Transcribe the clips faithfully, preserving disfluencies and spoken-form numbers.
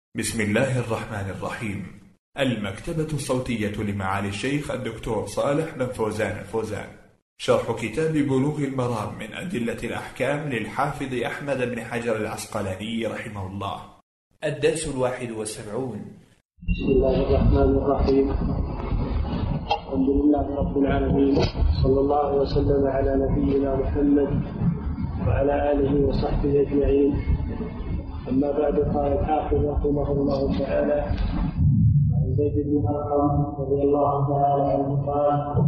بسم الله الرحمن الرحيم. المكتبة الصوتية لمعالي الشيخ الدكتور صالح بن فوزان الفوزان، شرح كتاب بلوغ المرام من أدلة الأحكام للحافظ أحمد بن حجر العسقلاني رحمه الله. الدرس الواحد والسبعون. بسم الله الرحمن الرحيم. الحمد لله رب العالمين، صلى الله وسلم على نبينا محمد وعلى آله وصحبه أجمعين. أما بعد، قال الحافظ رحمه الله تعالى عن زيد بن أرقم رضي الله تعالى عنه قال: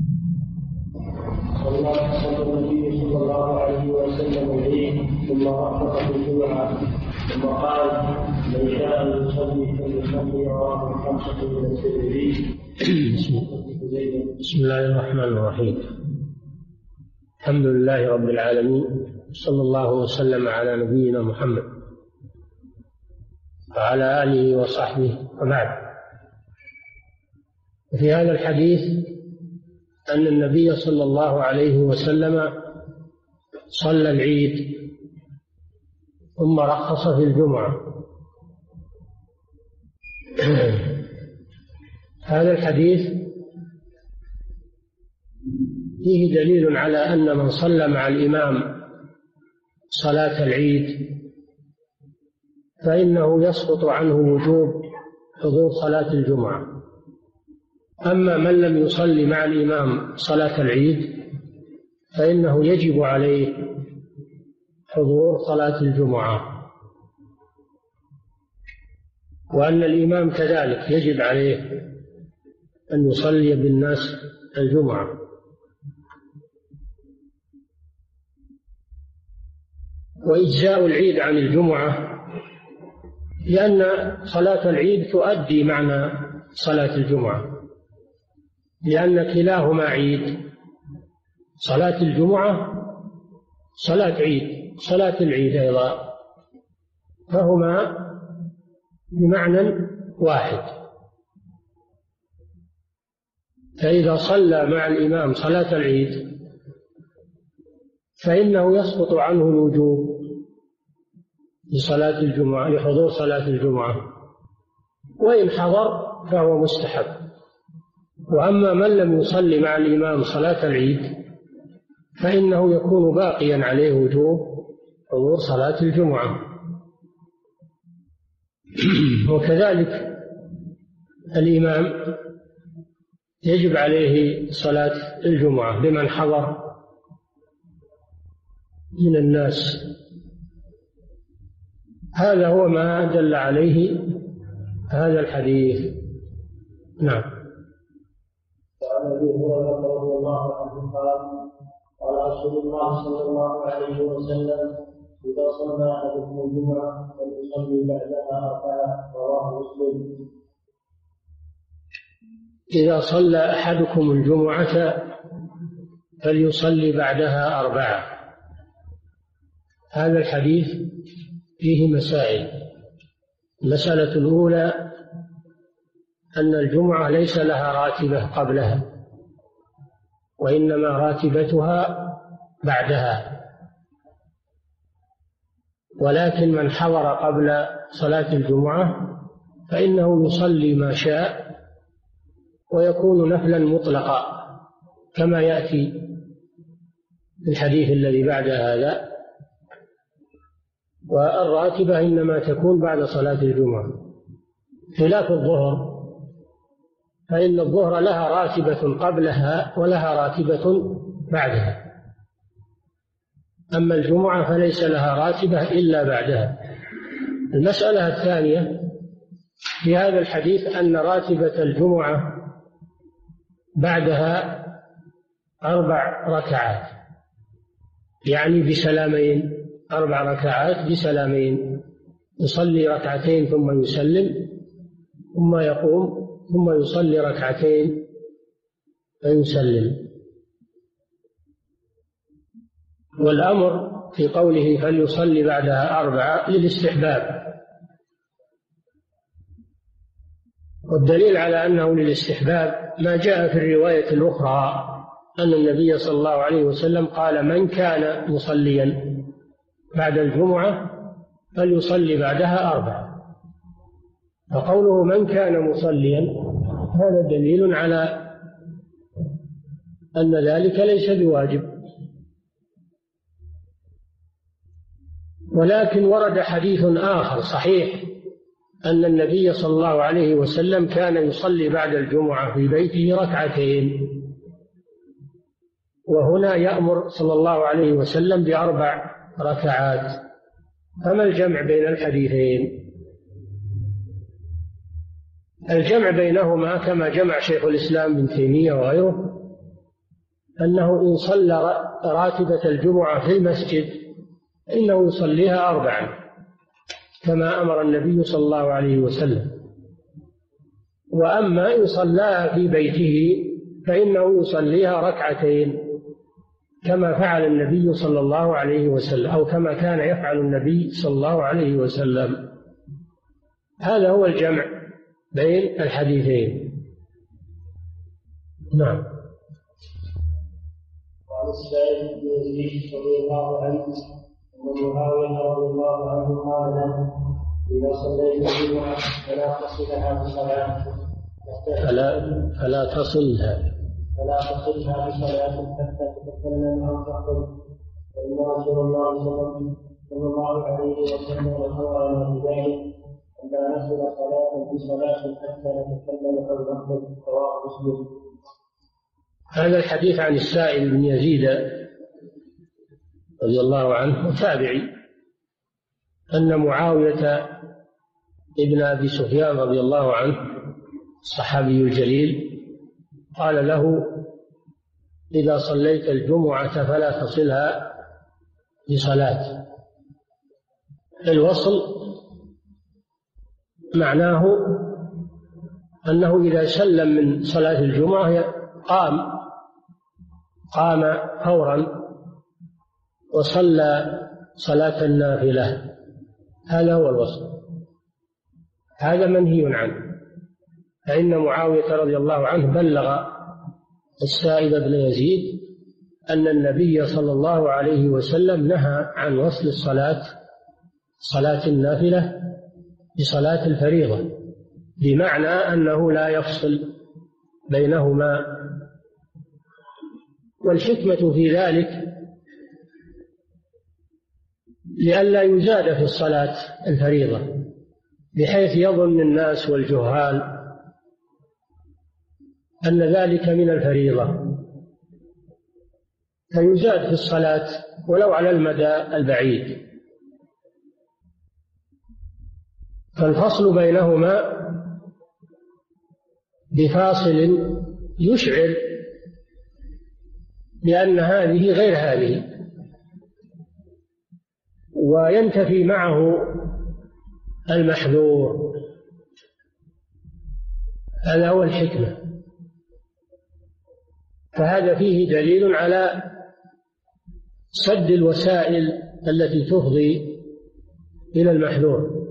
صلى النبي صلى الله عليه وسلم العيد ثم رخص في الجمعة ثم قال: من شاء أن يصلي فليصلي رواه الخمسة من الترمذي. بسم الله الرحمن الرحيم. الحمد لله رب العالمين، صلى الله وسلم على نبينا محمد وعلى آله وصحبه. وبعد، في هذا الحديث أن النبي صلى الله عليه وسلم صلى العيد ثم رخص في الجمعة. هذا الحديث فيه دليل على أن من صلى مع الإمام صلاة العيد فإنه يسقط عنه وجوب حضور صلاة الجمعة. أما من لم يصلي مع الإمام صلاة العيد فإنه يجب عليه حضور صلاة الجمعة، وأن الإمام كذلك يجب عليه أن يصلي بالناس الجمعة. وإجزاء العيد عن الجمعة لأن صلاة العيد تؤدي معنى صلاة الجمعة، لأن كلاهما عيد. صلاة الجمعة صلاة عيد، صلاة العيد أيضا، فهما بمعنى واحد. فإذا صلى مع الإمام صلاة العيد فإنه يسقط عنه الوجوب لصلاة الجمعة، لحضور صلاة الجمعة، وإن حضر فهو مستحب. وأما من لم يصلي مع الإمام صلاة العيد فإنه يكون باقيا عليه وجوب حضور صلاة الجمعة. وكذلك الإمام يجب عليه صلاة الجمعة لمن حضر من الناس. هذا هو ما دل عليه هذا الحديث. نعم. وعن ابي هريره رضي الله عنه قال: قال رسول الله صلى الله عليه وسلم: اذا صلى احدكم الجمعه فليصلي بعدها اربعه، رواه مسلم. إذا صلى أحدكم الجمعة فليصلي بعدها أربعة. هذا الحديث فيه مسائل. المسألة الأولى أن الجمعة ليس لها راتبة قبلها، وإنما راتبتها بعدها. ولكن من حضر قبل صلاة الجمعة فإنه يصلي ما شاء ويكون نفلا مطلقا كما يأتي في الحديث الذي بعد هذا. والراتبة إنما تكون بعد صلاة الجمعة، خلاف الظهر، فإن الظهر لها راتبة قبلها ولها راتبة بعدها. أما الجمعة فليس لها راتبة إلا بعدها. المسألة الثانية في هذا الحديث أن راتبة الجمعة بعدها أربع ركعات، يعني بسلامين، أربع ركعات بسلامين. يصلي ركعتين ثم يسلم، ثم يقوم، ثم يصلي ركعتين فيسلم. والأمر في قوله فليصلي بعدها أربعة للاستحباب، والدليل على أنه للاستحباب ما جاء في الرواية الأخرى أن النبي صلى الله عليه وسلم قال: من كان مصليا بعد الجمعة فليصلي بعدها أربعة. فقوله من كان مصليا هذا دليل على أن ذلك ليس بواجب. ولكن ورد حديث آخر صحيح أن النبي صلى الله عليه وسلم كان يصلي بعد الجمعة في بيته ركعتين، وهنا يأمر صلى الله عليه وسلم بأربع ركعات. فما الجمع بين الحديثين؟ الجمع بينهما كما جمع شيخ الإسلام ابن تيمية وغيره أنه إن صلى راتبة الجمعة في المسجد إنه يصليها أربعا كما أمر النبي صلى الله عليه وسلم، وأما إن صلاها في بيته فإنه يصليها ركعتين كما فعل النبي صلى الله عليه وسلم، أو كما كان يفعل النبي صلى الله عليه وسلم. هذا هو الجمع بين الحديثين. نعم. وعن السائب بن يزيد رضي الله عنه أن معاوية رضي الله عنه قال له إذا صليت الجمعة فلا تصلها بصلاة فلا فلا تصلها فلا تصلها بصلاة حتى تتكلم أو تخرج، فإن رسول الله صلى الله عليه وسلم أمرنا بذلك أن لا نصل صلاة بصلاة حتى نتكلم أو نخرج. رواه مسلم. هذا الحديث عن السائب بن يزيد رضي الله عنه تابعي أن معاوية ابن أبي سفيان رضي الله عنه الصحابي الجليل قال له إذا صليت الجمعة فلا تصلها بصلاة. الوصل معناه أنه إذا سلم من صلاة الجمعة قام قام فورا وصلى صلاة النافلة. هذا هو الوصل، هذا منهي عنه. فإن معاوية رضي الله عنه بلغ السائب بن يزيد أن النبي صلى الله عليه وسلم نهى عن وصل الصلاة صلاة النافلة بصلاة الفريضة، بمعنى أنه لا يفصل بينهما. والحكمة في ذلك لئلا يزاد في الصلاة الفريضة بحيث يظن الناس والجهال أن ذلك من الفريضة فيزاد في الصلاة ولو على المدى البعيد. فالفصل بينهما بفاصل يشعر بأن هذه غير هذه، وينتفي معه المحذور. هذا هو الحكمة. فهذا فيه دليل على سد الوسائل التي تفضي إلى المحذور،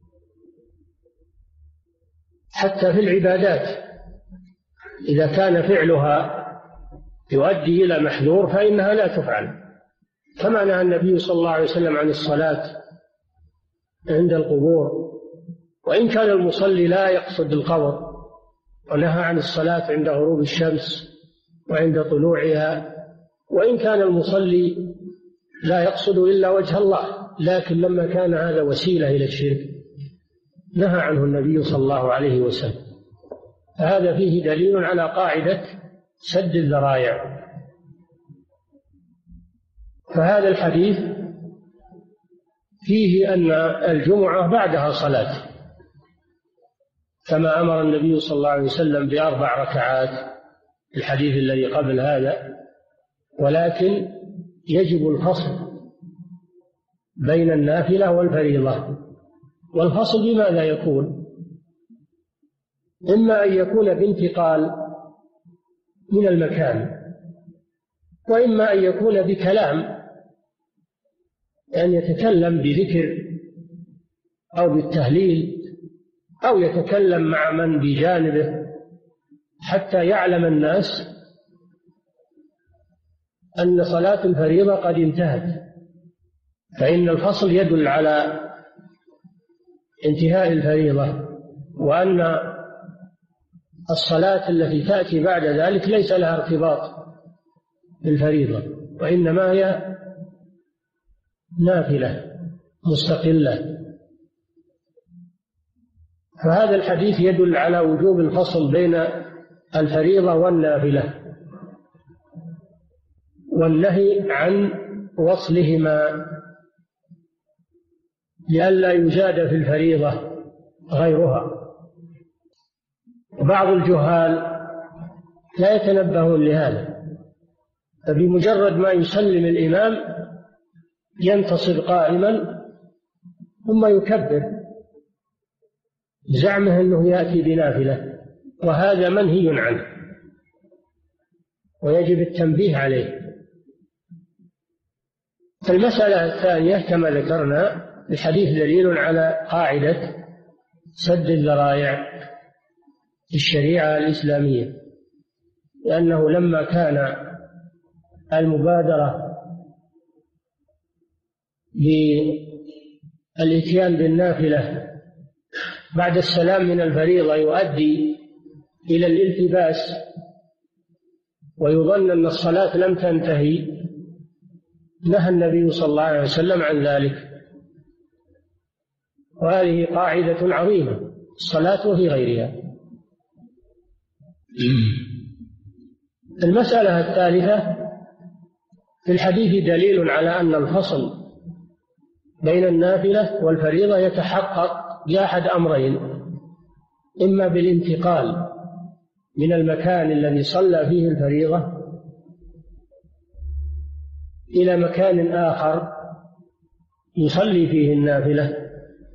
حتى في العبادات إذا كان فعلها يؤدي إلى محذور فإنها لا تفعل، كما نهى النبي صلى الله عليه وسلم عن الصلاة عند القبور وإن كان المصلي لا يقصد القبر، ونهى عن الصلاة عند غروب الشمس وعند طلوعها، وإن كان المصلي لا يقصد إلا وجه الله، لكن لما كان هذا وسيلة إلى الشرك نهى عنه النبي صلى الله عليه وسلم. فهذا فيه دليل على قاعدة سد الذرائع. فهذا الحديث فيه أن الجمعة بعدها صلاة كما أمر النبي صلى الله عليه وسلم بأربع ركعات الحديث الذي قبل هذا، ولكن يجب الفصل بين النافلة والفريضة. والفصل بماذا يكون؟ إما أن يكون بانتقال من المكان، وإما أن يكون بكلام، أن يتكلم بذكر أو بالتهليل أو يتكلم مع من بجانبه حتى يعلم الناس أن صلاة الفريضة قد انتهت، فإن الفصل يدل على انتهاء الفريضة وأن الصلاة التي تأتي بعد ذلك ليس لها ارتباط بالفريضة، وإنما هي نافلة مستقلة. فهذا الحديث يدل على وجوب الفصل بين الفريضة والنافلة، والنهي عن وصلهما لئلا يزاد في الفريضة غيرها. وبعض الجهال لا يتنبهون لهذا، فبمجرد ما يسلم الإمام ينتصب قائما ثم يكبر زعمه أنه يأتي بنافلة، وهذا منهي عنه ويجب التنبيه عليه. المسألة الثانية كما ذكرنا الحديث دليل على قاعدة سد الذرائع في الشريعة الإسلامية، لأنه لما كان المبادرة بالإتيان بالنافلة بعد السلام من الفريضة يؤدي إلى الالتباس ويظن أن الصلاة لم تنتهي، نهى النبي صلى الله عليه وسلم عن ذلك. وهذه قاعدة عظيمة، الصلاة وفي غيرها. المسألة الثالثة في الحديث دليل على أن الفصل بين النافلة والفريضة يتحقق بأحد أمرين: إما بالانتقال من المكان الذي صلى فيه الفريضة إلى مكان آخر يصلي فيه النافلة،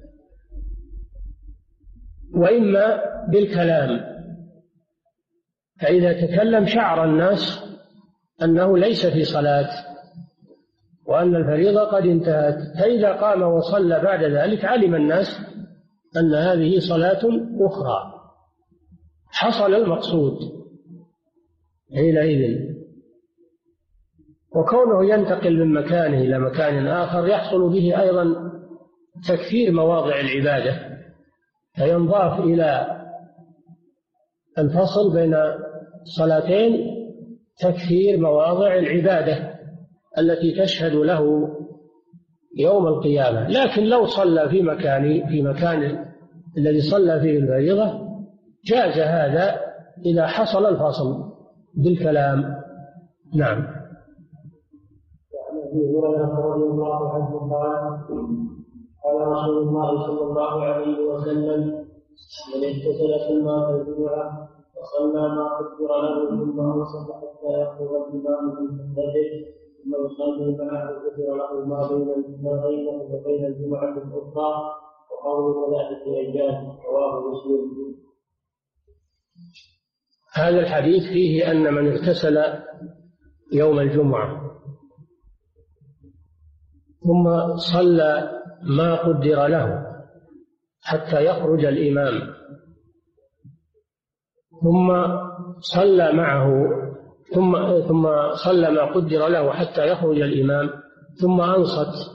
وإما بالكلام، فإذا تكلم شعر الناس أنه ليس في صلاة وأن الفريضة قد انتهت، فإذا قام وصلى بعد ذلك علم الناس أن هذه صلاة أخرى، حصل المقصود حينئذ. وكونه ينتقل من مكانه إلى مكان آخر يحصل به أيضا تكثير مواضع العبادة، فينضاف إلى الفصل بين صلاتين تكثير مواضع العبادة التي تشهد له يوم القيامة. لكن لو صلى في مكان في مكان الذي صلى فيه الفريضة جاز هذا إذا حصل الفصل بالكلام. نعم. أبي هريرة رضي الله عنه قال: قال رسول الله صلى الله عليه وسلم: من اغتسل ثم أتى الجمعة وصلى ما قدر له ثم انصت حتى يخرج الإمام من خطبته ثم يصلي معه قدر له ما بينه وبين الجمعة الأخرى وقول ثلاثة أيام. رواه مسلم. هذا الحديث فيه أن من اغتسل يوم الجمعة ثم صلى ما قدر له حتى يخرج الإمام ثم صلى معه ثم ثم صلى ما قدر له حتى يخرج الإمام ثم أنصت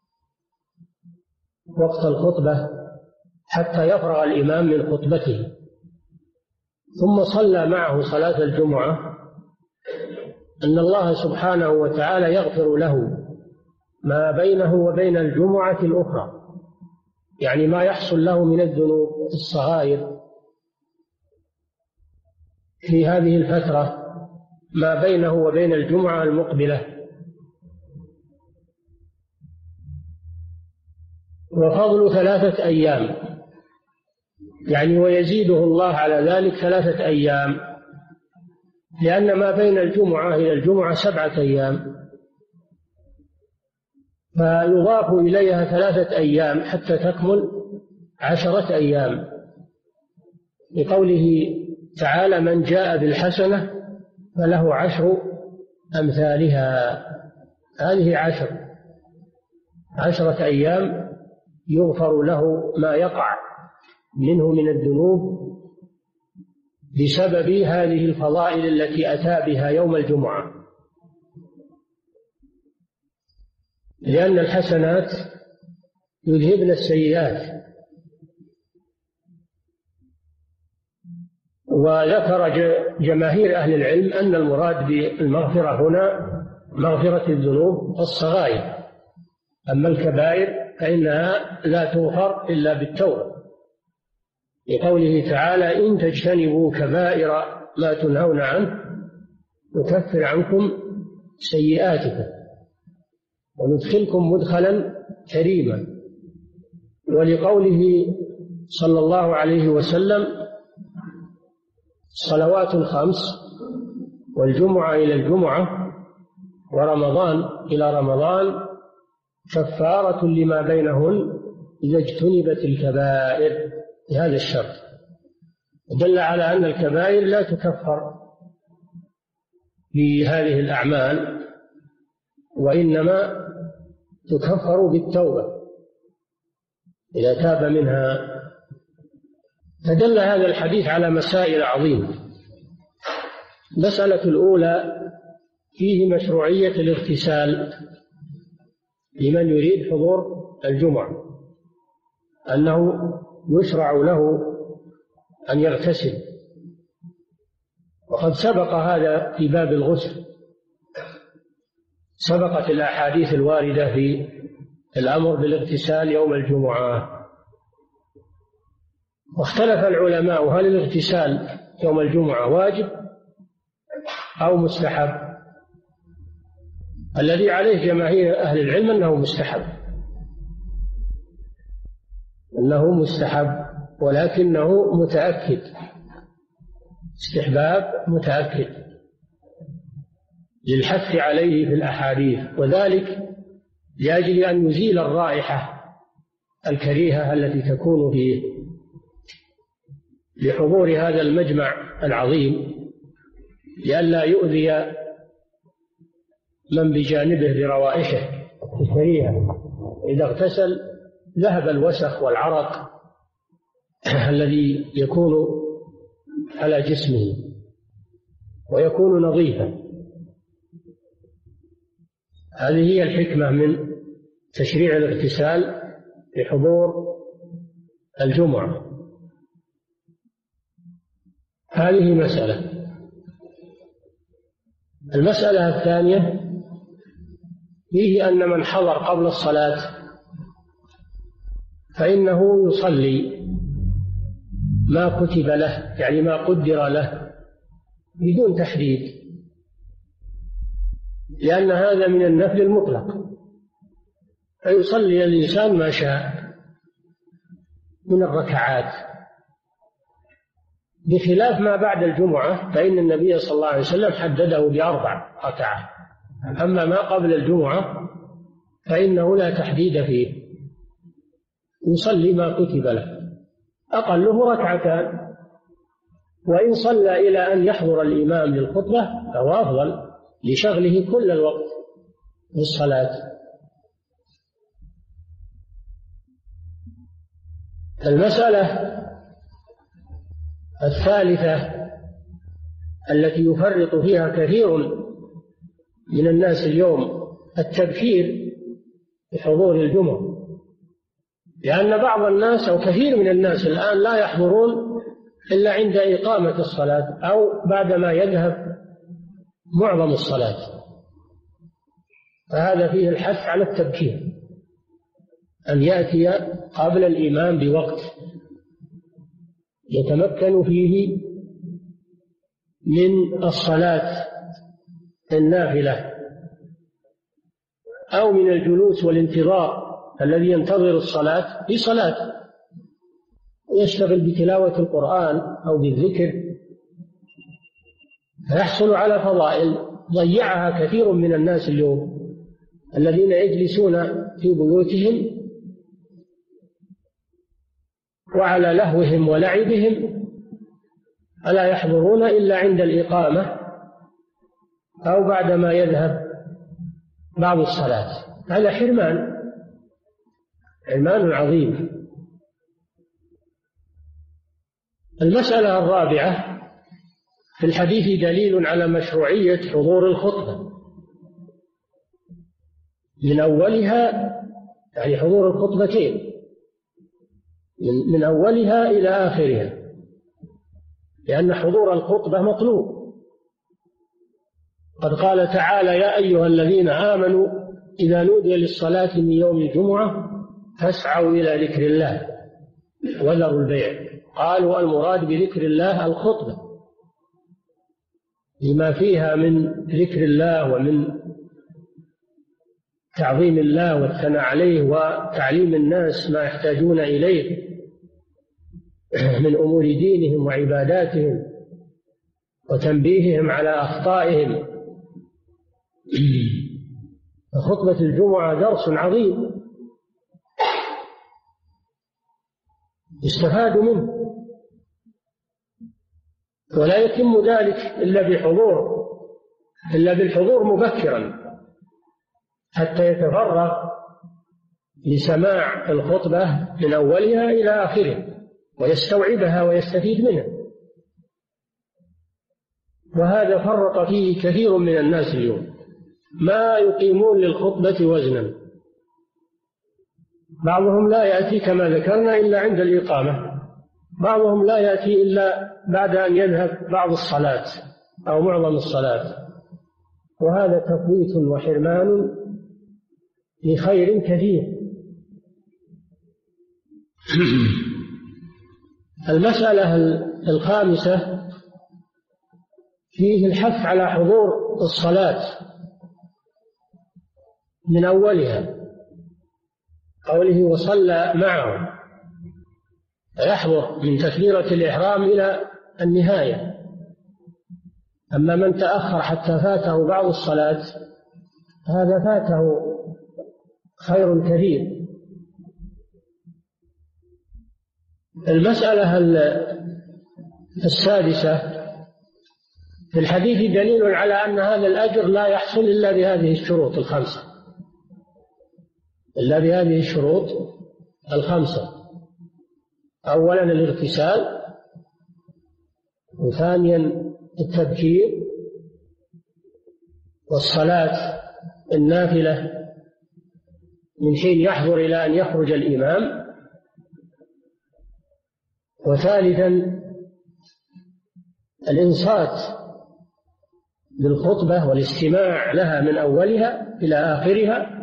وقت الخطبة حتى يفرغ الإمام من خطبته ثم صلى معه صلاة الجمعة، أن الله سبحانه وتعالى يغفر له ما بينه وبين الجمعة الأخرى، يعني ما يحصل له من الذنوب الصغائر في هذه الفترة ما بينه وبين الجمعة المقبلة. وفضل ثلاثة أيام، يعني ويزيده الله على ذلك ثلاثة أيام، لأن ما بين الجمعة إلى الجمعة سبعة أيام، فيضاف إليها ثلاثة أيام حتى تكمل عشرة أيام، لقوله تعالى: من جاء بالحسنة فله عشر أمثالها. هذه عشر عشرة أيام يغفر له ما يقع منه من الذنوب بسبب هذه الفضائل التي أتى بها يوم الجمعة، لأن الحسنات يذهبن السيئات. وذكر جماهير أهل العلم أن المراد بالمغفرة هنا مغفرة الذنوب الصغائر، أما الكبائر فإنها لا تغفر إلا بالتوبة، لقوله تعالى: إن تجتنبوا كبائر ما تنهون عنه نكفر عنكم سيئاتكم وندخلكم مدخلا كريما. ولقوله صلى الله عليه وسلم: الصلوات الخمس والجمعة إلى الجمعة ورمضان إلى رمضان كفارة لما بينهن إذا اجتنبت الكبائر، بهذا الشرط. دل على أن الكبائر لا تكفر بهذه الأعمال، وإنما تكفر بالتوبة إذا تاب منها. فدل هذا الحديث على مسائل عظيمة. المسألة الأولى: فيه مشروعية الاغتسال لمن يريد حضور الجمعة، أنه يشرع له أن يغتسل، وقد سبق هذا في باب الغسل، سبقت الأحاديث الواردة في الأمر بالاغتسال يوم الجمعة. واختلف العلماء هل الاغتسال يوم الجمعة واجب أو مستحب. الذي عليه جماهير أهل العلم أنه مستحب، أنه مستحب ولكنه متأكد، استحباب متأكد للحث عليه في الأحاديث، وذلك لأجل أن يزيل الرائحة الكريهة التي تكون فيه لحضور هذا المجمع العظيم، لئلا يؤذي من بجانبه بروائحه الكريهة. إذا اغتسل ذهب الوسخ والعرق الذي يكون على جسمه ويكون نظيفا. هذه هي الحكمة من تشريع الاغتسال لحضور الجمعة. هذه مسألة. المسألة الثانية: فيه أن من حضر قبل الصلاة فإنه يصلي ما كتب له، يعني ما قدر له بدون تحديد، لأن هذا من النفل المطلق، فيصلي الإنسان ما شاء من الركعات، بخلاف ما بعد الجمعة فإن النبي صلى الله عليه وسلم حدده بأربع ركعات. أما ما قبل الجمعة فإنه لا تحديد فيه، يصلي ما كتب له، أقله ركعتان، وإن صلى إلى أن يحضر الإمام للخطبة فهو أفضل لشغله كل الوقت بالصلاة. المسألة الثالثة التي يفرط فيها كثير من الناس اليوم: التبكير بحضور الجمعة، لأن بعض الناس أو كثير من الناس الآن لا يحضرون إلا عند إقامة الصلاة أو بعدما يذهب معظم الصلاة، فهذا فيه الحث على التبكير، أن يأتي قبل الإمام بوقت يتمكن فيه من الصلاة النافلة أو من الجلوس والانتظار الذي ينتظر الصلاة في صلاة، يشتغل بتلاوة القرآن أو بالذكر، فيحصل على فضائل ضيعها كثير من الناس اليوم الذين يجلسون في بيوتهم وعلى لهوهم ولعبهم، ألا يحضرون إلا عند الإقامة أو بعدما يذهب بعض الصلاة. هذا حرمان، حرمان عظيم. المسألة الرابعة: في الحديث دليل على مشروعية حضور الخطبة من أولها، يعني حضور الخطبتين من أولها إلى آخرها، لأن حضور الخطبة مطلوب. قد قال تعالى: يا أيها الذين آمنوا إذا نودي للصلاة من يوم الجمعة فاسعوا إلى ذكر الله وذروا البيع. قالوا المراد بذكر الله الخطبة لما فيها من ذكر الله ومن تعظيم الله والثناء عليه وتعليم الناس ما يحتاجون إليه من أمور دينهم وعباداتهم وتنبيههم على أخطائهم. خطبة الجمعة درس عظيم يستفاد منه، ولا يتم ذلك إلا بحضور إلا بالحضور مبكرا حتى يتفرغ لسماع الخطبة من أولها إلى آخرها ويستوعبها ويستفيد منها. وهذا فرط فيه كثير من الناس اليوم، ما يقيمون للخطبة وزنا. بعضهم لا يأتي كما ذكرنا إلا عند الإقامة، بعضهم لا يأتي إلا بعد أن يذهب بعض الصلاة أو معظم الصلاة، وهذا تفويت وحرمان لخير كثير. المسألة الخامسة فيه الحث على حضور الصلاة من أولها، قوله وصلى معهم، يحضر من تكبيرة الإحرام إلى النهاية. أما من تأخر حتى فاته بعض الصلاة هذا فاته خير كثير. المسألة السادسة في الحديث دليل على أن هذا الأجر لا يحصل إلا بهذه الشروط الخمسة إلا بهذه الشروط الخمسة أولا الاغتسال، وثانيا التبكير، والصلاة النافلة من حين يحضر إلى أن يخرج الإمام، وثالثا الإنصات للخطبة والاستماع لها من أولها إلى آخرها،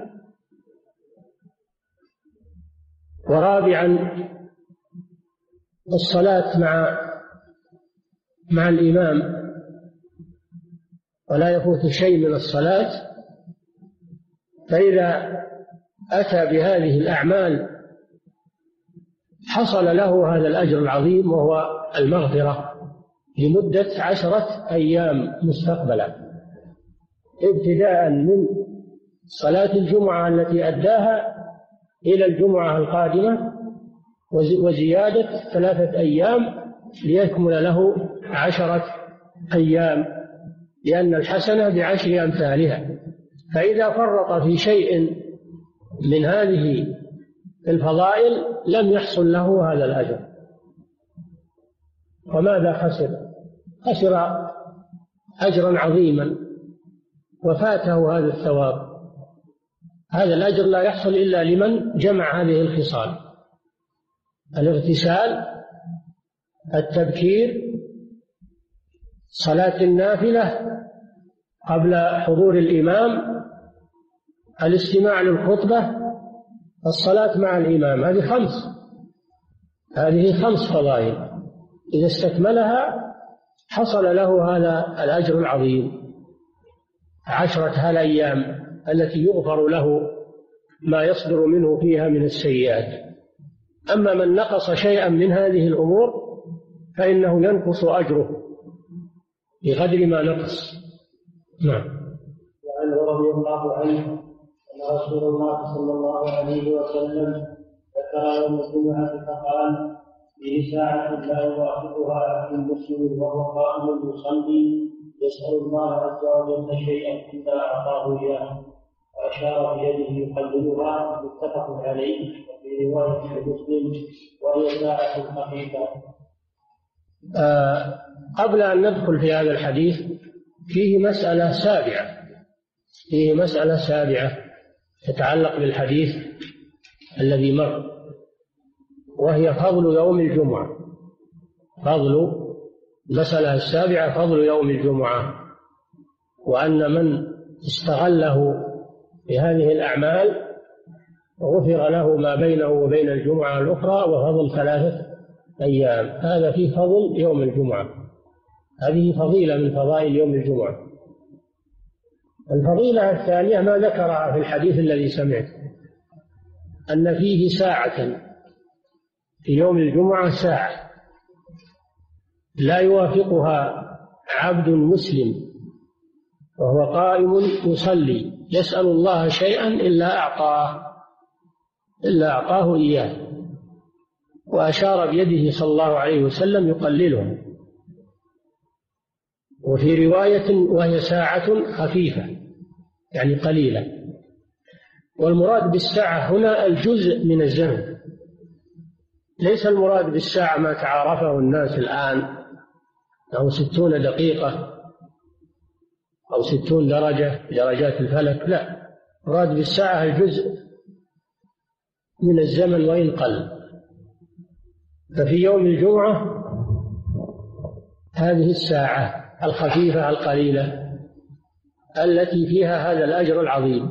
ورابعا الصلاة مع مع الإمام ولا يفوت شيء من الصلاة. فإذا أتى بهذه الأعمال حصل له هذا الأجر العظيم، وهو المغفرة لمدة عشرة أيام مستقبلا، ابتداء من صلاة الجمعة التي أداها إلى الجمعة القادمة، وزيادة ثلاثة أيام ليكمل له عشرة أيام، لأن الحسنة بعشر أمثالها. فإذا فرط في شيء من هذه الفضائل لم يحصل له هذا الأجر. وماذا خسر؟ خسر أجرا عظيما وفاته هذا الثواب. هذا الأجر لا يحصل إلا لمن جمع هذه الخصال: الاغتسال، التبكير، صلاة النافلة قبل حضور الإمام، الاستماع للخطبة، الصلاة مع الإمام. هذه خمس هذه خمس فضائل، إذا استكملها حصل له هذا الأجر العظيم، عشرة هالأيام التي يغفر له ما يصدر منه فيها من السيئات. أما من نقص شيئا من هذه الأمور فإنه ينقص أجره بقدر ما نقص. نعم. وعنه رضي الله عنه أن رسول الله صلى الله عليه وسلم ذكر يوم الجمعة فقال: به ساعة لا يواخذها عبد مسلم وهو قائم يصلي يسأل الله عز وجل شيئا إلا أعطاه إياه، وأشار بيده يقللها، متفق عليه. وفي رواية مسلم: وهي ساعة خفيفة. آه قبل أن ندخل في هذا الحديث فيه مسألة سابعة فيه مسألة سابعة تتعلق بالحديث الذي مر، وهي فضل يوم الجمعة فضل المسألة السابعة فضل يوم الجمعة، وأن من استغله بهذه الأعمال غفر له ما بينه وبين الجمعة الأخرى وفضل ثلاثة أيام. هذا في فضل يوم الجمعة، هذه فضيلة من فضائل يوم الجمعة. الفضيلة الثانية ما ذكرها في الحديث الذي سمعت، أن فيه ساعة في يوم الجمعة، ساعة لا يوافقها عبد مسلم وهو قائم يصلي يسأل الله شيئا إلا أعطاه إلا أعطاه إياه، وأشار بيده صلى الله عليه وسلم يقلله. وفي رواية وهي ساعة خفيفة يعني قليلة. والمراد بالساعة هنا الجزء من الزمن، ليس المراد بالساعة ما تعارفه الناس الآن أو ستون دقيقة أو ستون درجة درجات الفلك، لا، مراد بالساعة الجزء من الزمن وإن قل. ففي يوم الجمعة هذه الساعة الخفيفة القليلة التي فيها هذا الأجر العظيم،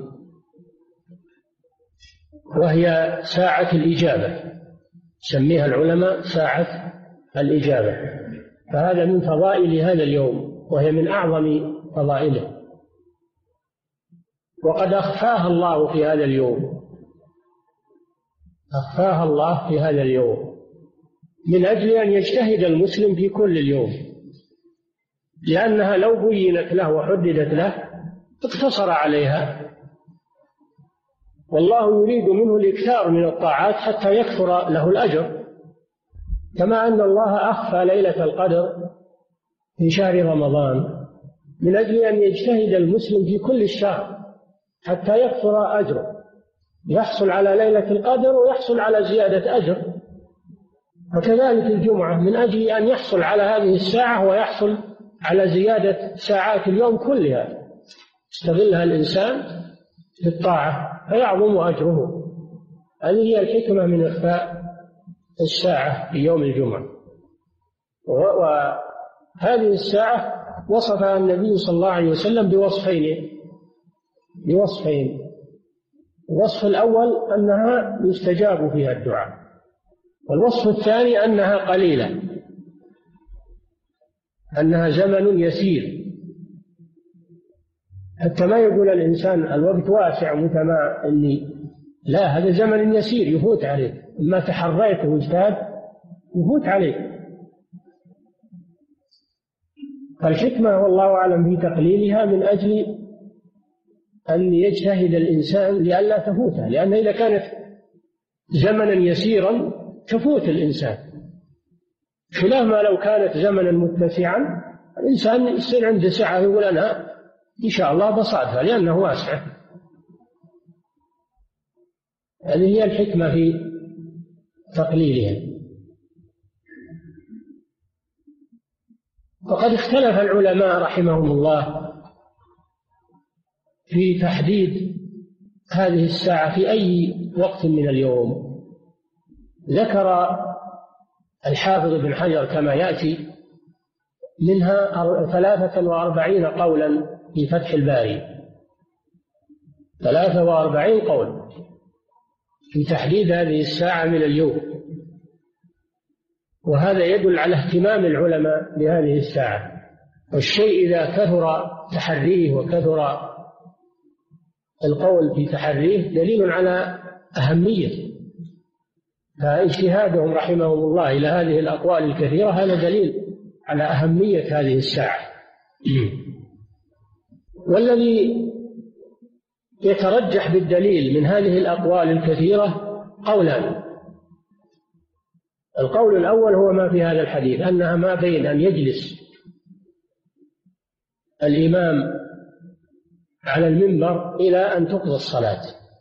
وهي ساعة الإجابة، سميها العلماء ساعة الإجابة. فهذا من فضائل هذا اليوم، وهي من أعظم فضائله، وقد أخفاها الله في هذا اليوم، أخفاها الله في هذا اليوم من أجل أن يجتهد المسلم في كل اليوم، لأنها لو بينت له وحددت له اقتصر عليها، والله يريد منه الإكثار من الطاعات حتى يكثر له الأجر، كما أن الله أخفى ليلة القدر في شهر رمضان من أجل أن يجتهد المسلم في كل الشهر حتى يكثر أجره، يحصل على ليلة القدر ويحصل على زيادة أجر. وكذلك الجمعة من أجل أن يحصل على هذه الساعة ويحصل على زيادة ساعات اليوم كلها يستغلها الإنسان في الطاعة فيعظم أجره. هذه هي الحكمة من إخفاء الساعة في يوم الجمعة. وهذه الساعة وصفها النبي صلى الله عليه وسلم بوصفين بوصفين الوصف الأول أنها يستجاب فيها الدعاء، والوصف الثاني أنها قليلة، أنها زمن يسير، حتى ما يقول الإنسان الوقت واسع متما إني لا، هذا زمن يسير يفوت عليك، ما تحريت واجتهد يفوت عليك. فالحكمة والله أعلم في تقليلها من أجل أن يجتهد الإنسان لئلا تفوتها، لأن إذا كانت زمنا يسيرا تفوت الإنسان، خلاف ما لو كانت زمنا متسعا الإنسان يصير عنده سعة يقول أنا إن شاء الله بصادها لأنه واسع. هذه هي الحكمة في تقليلها. وقد اختلف العلماء رحمهم الله في تحديد هذه الساعة في أي وقت من اليوم. ذكر الحافظ ابن حجر كما يأتي منها ثلاثة وأربعين قولا في فتح الباري، ثلاثة وأربعين قول في تحديد هذه الساعة من اليوم، وهذا يدل على اهتمام العلماء بهذه الساعة. والشيء إذا كثر تحريه وكثر القول في تحريه دليل على أهمية، فاجتهادهم رحمهم الله إلى هذه الأقوال الكثيرة هذا دليل على أهمية هذه الساعة. والذي يترجح بالدليل من هذه الأقوال الكثيرة قولان. القول الأول هو ما في هذا الحديث، أنها ما بين أن يجلس الإمام على المنبر إلى أن تقضى الصلاة،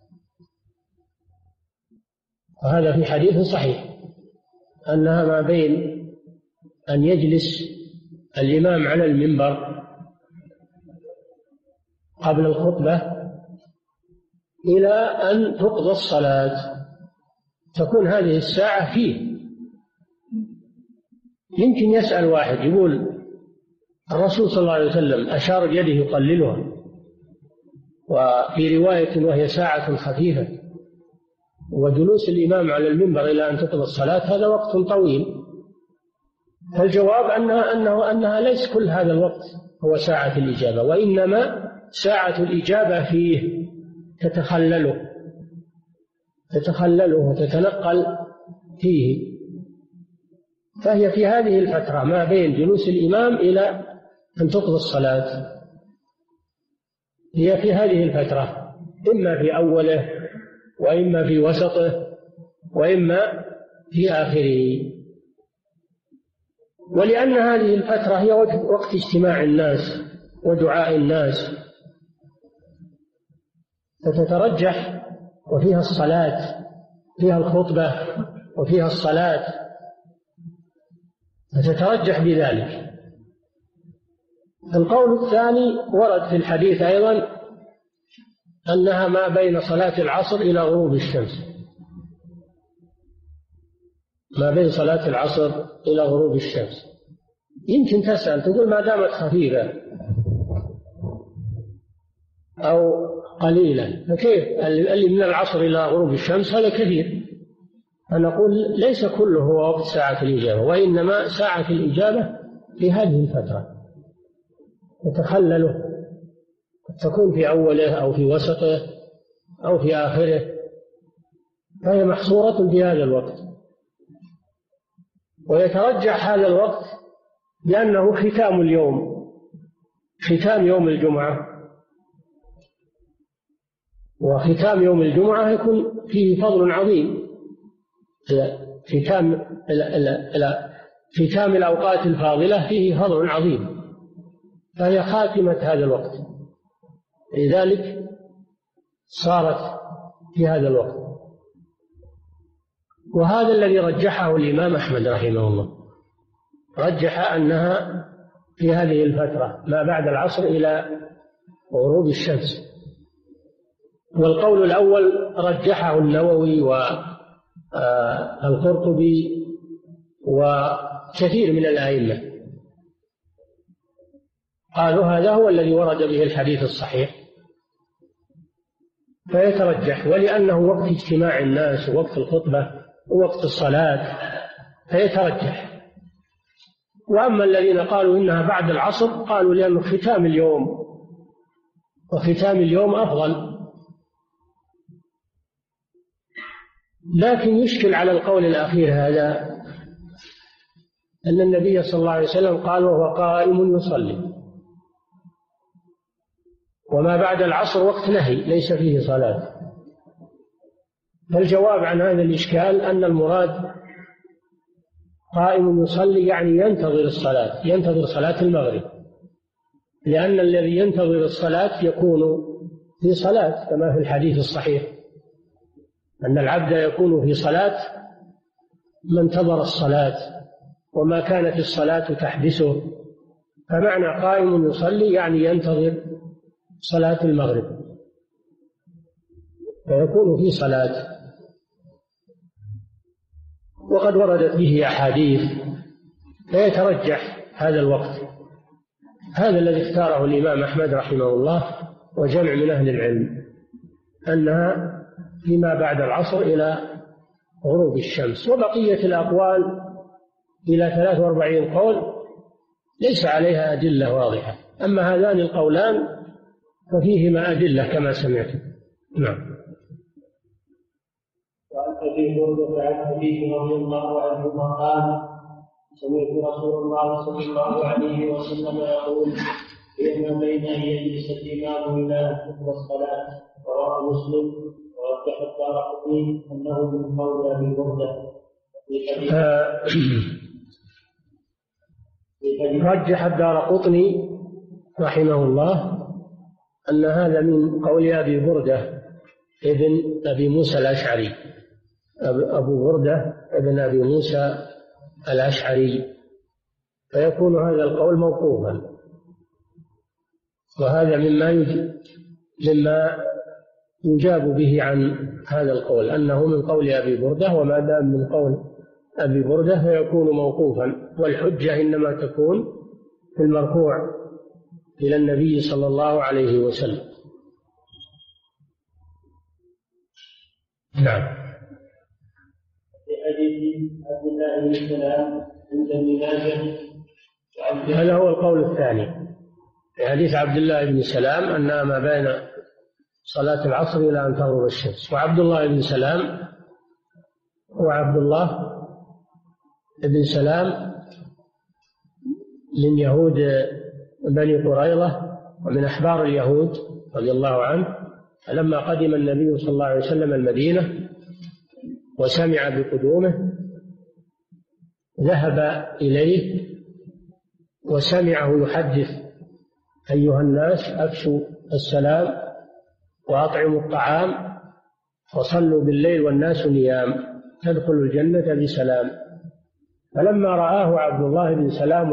وهذا في حديث صحيح أنها ما بين أن يجلس الإمام على المنبر قبل الخطبة إلى أن تقضى الصلاة، تكون هذه الساعة فيه يمكن يسأل واحد يقول الرسول صلى الله عليه وسلم أشار بيده يقللها، وفي رواية وهي ساعة خفيفة، وجلوس الإمام على المنبر إلى أن تقضى الصلاة هذا وقت طويل. فالجواب أنها, أنه أنها ليس كل هذا الوقت هو ساعة الإجابة، وإنما ساعة الإجابة فيه تتخلله تتخلله وتتنقل فيه، فهي في هذه الفترة ما بين جلوس الإمام إلى أن تقضى الصلاة، هي في هذه الفترة، إما في أوله وإما في وسطه وإما في آخره. ولأن هذه الفترة هي وقت اجتماع الناس ودعاء الناس، فتترجح وفيها الصلاة، فيها الخطبة وفيها الصلاة، فتترجح بذلك. القول الثاني ورد في الحديث أيضا أنها ما بين صلاة العصر إلى غروب الشمس، ما بين صلاة العصر إلى غروب الشمس. يمكن تسأل تقول ما دامت خفيفة أو قليلة فكيف اللي من العصر إلى غروب الشمس هذا كثير؟ فنقول ليس كله هو وقت ساعة الإجابة، وإنما ساعة الإجابة في هذه الفترة يتخلله، تكون في أوله أو في وسطه أو في آخره، فهي محصورة في هذا الوقت. ويترجح هذا الوقت لأنه ختام اليوم، ختام يوم الجمعة، وختام يوم الجمعة يكون فيه فضل عظيم. ختام ختام الأوقات الفاضلة فيه فضل عظيم، فهي خاتمة هذا الوقت، لذلك صارت في هذا الوقت. وهذا الذي رجحه الإمام أحمد رحمه الله، رجح أنها في هذه الفترة ما بعد العصر إلى غروب الشمس. والقول الأول رجحه النووي والقرطبي وكثير من الأئمة، قالوا هذا هو الذي ورد به الحديث الصحيح، فيترجح. ولأنه وقت اجتماع الناس ووقت الخطبة ووقت الصلاة فيترجح. وأما الذين قالوا إنها بعد العصر قالوا لأنه ختام اليوم، وختام اليوم أفضل. لكن يشكل على القول الأخير هذا أن النبي صلى الله عليه وسلم قال وهو قائم يصلي، وما بعد العصر وقت نهي ليس فيه صلاة. فالجواب عن هذا الإشكال أن المراد قائم يصلي يعني ينتظر الصلاة، ينتظر صلاة المغرب، لأن الذي ينتظر الصلاة يكون في صلاة كما في الحديث الصحيح أن العبد يكون في صلاة ما انتظر الصلاة وما كانت الصلاة تحبسه. فمعنى قائم يصلي يعني ينتظر صلاة المغرب فيكون في صلاة. وقد وردت به أحاديث فيترجح هذا الوقت. هذا الذي اختاره الإمام أحمد رحمه الله وجمع من أهل العلم، أنها فيما بعد العصر إلى غروب الشمس. وبقية الأقوال إلى ثلاث وأربعين قول ليس عليها أدلة واضحة، أما هذان القولان ففيهما أدلة كما سمعت. نعم. وعن أبي هريرة عن أبيه رضي الله عنهما قال سمعت رسول الله صلى الله عليه وسلم يقول إن بين أن يجلس الإمام إلى تقضى الصلاة. رواه مسلم ورجح الدارقطني أنه من قول أبي بردة في حديث. رجح الدارقطني رحمه الله أن هذا من قول أبي بردة ابن أبي موسى الأشعري، أبو بردة ابن أبي موسى الأشعري، فيكون هذا القول موقوفا. وهذا مما يجب مما يجاب به عن هذا القول أنه من قول أبي بردة، وما دام من قول أبي بردة فيكون موقوفا، والحجة إنما تكون في المرفوع إلى النبي صلى الله عليه وسلم. نعم. في حديث عبد الله بن سلام عند ابن ماجه، هذا هو القول الثاني في حديث عبد الله بن سلام أنها ما بين صلاة العصر إلى أن تغرب الشمس. وعبد الله بن سلام هو عبد الله بن سلام من يهود بني قريظة ومن أحبار اليهود رضي الله عنه. فلما قدم النبي صلى الله عليه وسلم المدينة وسمع بقدومه ذهب إليه وسمعه يحدث: أيها الناس أفشوا السلام وأطعموا الطعام وصلوا بالليل والناس نيام تدخلوا الجنة بسلام. فلما رآه عبد الله بن سلام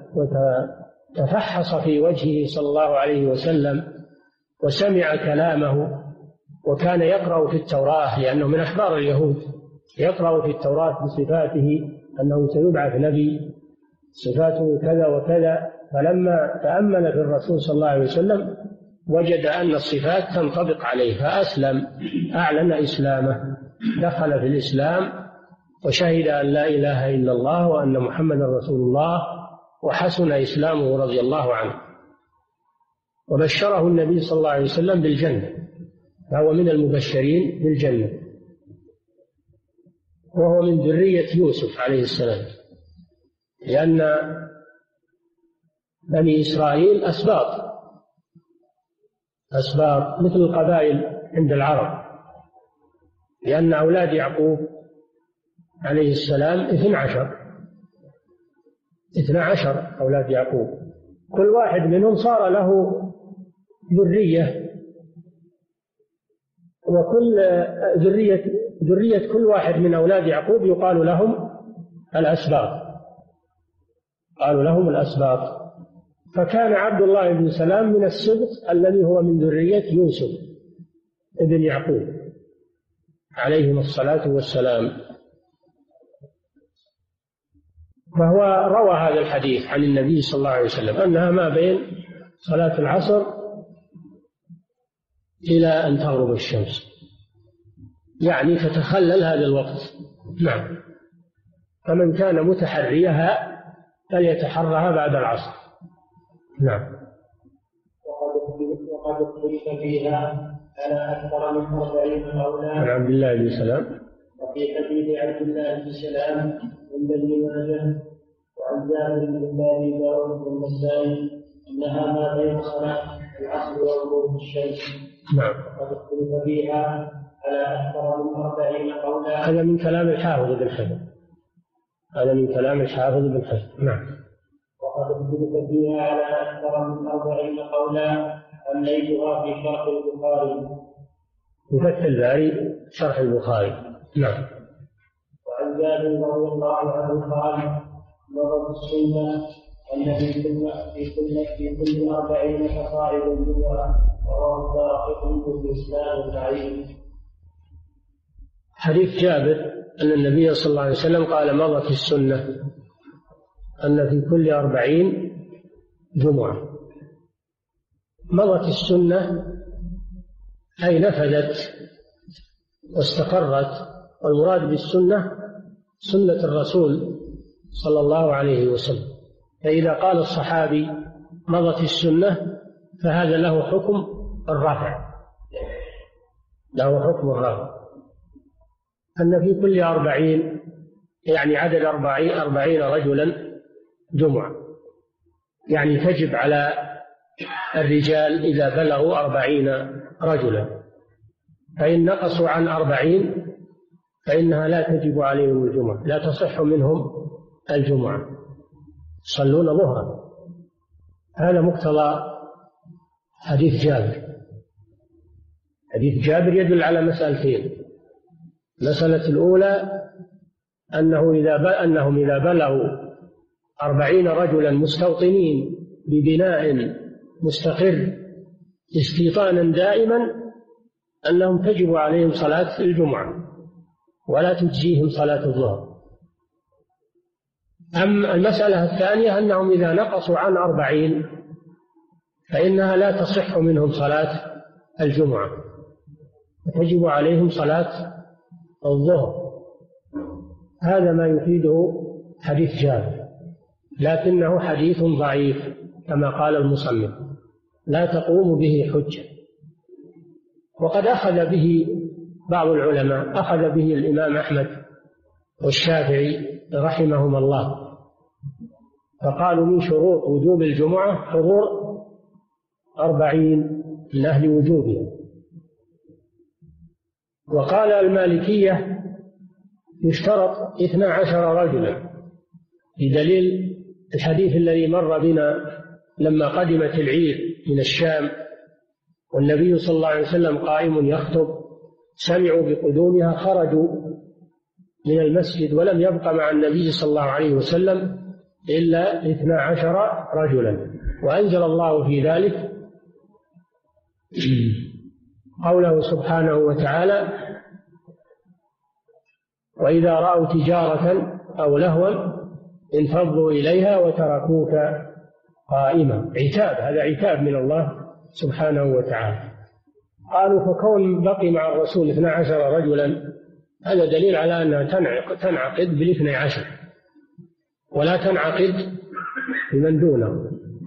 وتفحص في وجهه صلى الله عليه وسلم وسمع كلامه، وكان يقرأ في التوراة لأنه من أحبار اليهود، يقرأ في التوراة بصفاته أنه سيبعث نبي صفاته كذا وكذا، فلما تأمل في الرسول صلى الله عليه وسلم وجد أن الصفات تنطبق عليه فأسلم، أعلن إسلامه، دخل في الإسلام وشهد أن لا إله إلا الله وأن محمدا رسول الله، وحسن إسلامه رضي الله عنه. وبشره النبي صلى الله عليه وسلم بالجنة، فهو من المبشرين بالجنة، وهو من ذرية يوسف عليه السلام، لأن بني إسرائيل أسباط أسباط مثل القبائل عند العرب، لأن أولاد يعقوب عليه السلام اثنى عشر اثنى عشر أولاد يعقوب، كل واحد منهم صار له ذرية، وكل ذرية ذرية كل واحد من أولاد يعقوب يقال لهم الأسباط، قالوا لهم الأسباط. فكان عبد الله بن سلام من السبط الذي هو من ذرية يوسف ابن يعقوب عليهم الصلاة والسلام. فهو روى هذا الحديث عن النبي صلى الله عليه وسلم أنها ما بين صلاة العصر إلى أن تغرب الشمس، يعني تتخلل هذا الوقت. نعم. فمن كان متحريها فليتحرها بعد العصر. نعم. وقد اختلف فيها على أكثر من أربعين قولا عن عبد الله بن سلام. وفي حديث عبد الله بن سلام عند ابن ماجه وعن جابر بن أبي داود والنسائي أنها ما بين صلاة العصر وغروب الشمس. نعم. وقد اختلف فيها على أكثر من أربعين قولا. هذا من كلام الحافظ بن حجر هذا من كلام الحافظ بن حجر. نعم. وقد اختلف فيها على أكثر من أربعين قولا أمليتها في شرح البخاري في فتح الباري شرح البخاري. نعم. وعن جابر رضي الله عنه قال مرت السنة أن في كل في كل في كل أربعين فصاعد الجمعة، ورواه الدارقطني في الإسلام ضعيف. حديث جابر أن النبي صلى الله عليه وسلم قال مرت السنة أن في كل أربعين جمعة. مضت السنة أي نفذت واستقرت، والمراد بالسنة سنة الرسول صلى الله عليه وسلم. فإذا قال الصحابي مضت السنة فهذا له حكم الرفع له حكم الرفع أن في كل أربعين يعني عدد أربعين, أربعين رجلا جمعة، يعني تجب على الرجال إذا بلغوا أربعين رجلا، فإن نقصوا عن أربعين فإنها لا تجب عليهم الجمعة، لا تصح منهم الجمعة، يصلون ظهرا. هذا مقتضى حديث جابر. حديث جابر يدل على مسألتين: المسألة الأولى أنه إذا أنهم إذا بلغوا أربعين رجلا مستوطنين ببناء مستقر استيطانا دائما أنهم تجب عليهم صلاة الجمعة ولا تجزيهم صلاة الظهر. أما المسألة الثانية أنهم إذا نقصوا عن أربعين فإنها لا تصح منهم صلاة الجمعة، تجب عليهم صلاة الظهر. هذا ما يفيده حديث جابر، لكنه حديث ضعيف كما قال المصنف، لا تقوم به حجة. وقد أخذ به بعض العلماء، أخذ به الإمام أحمد والشافعي رحمهما الله، فقالوا من شروط وجوب الجمعة حضور أربعين من أهل وجوبها. وقال المالكية يشترط اثنا عشر رجلا، بدليل الحديث الذي مر بنا لما قدمت العير من الشام والنبي صلى الله عليه وسلم قائم يخطب، سمعوا بقدومها خرجوا من المسجد ولم يبق مع النبي صلى الله عليه وسلم إلا اثنا عشر رجلا، وأنزل الله في ذلك قوله سبحانه وتعالى: وإذا رأوا تجارة أو لهوا انفضوا إليها وتركوك قائما. عتاب، هذا عتاب من الله سبحانه وتعالى. قالوا فكون بقي مع الرسول اثنا عشر رجلا هذا دليل على أنها تنعقد بالاثني عشر ولا تنعقد بمن دونه.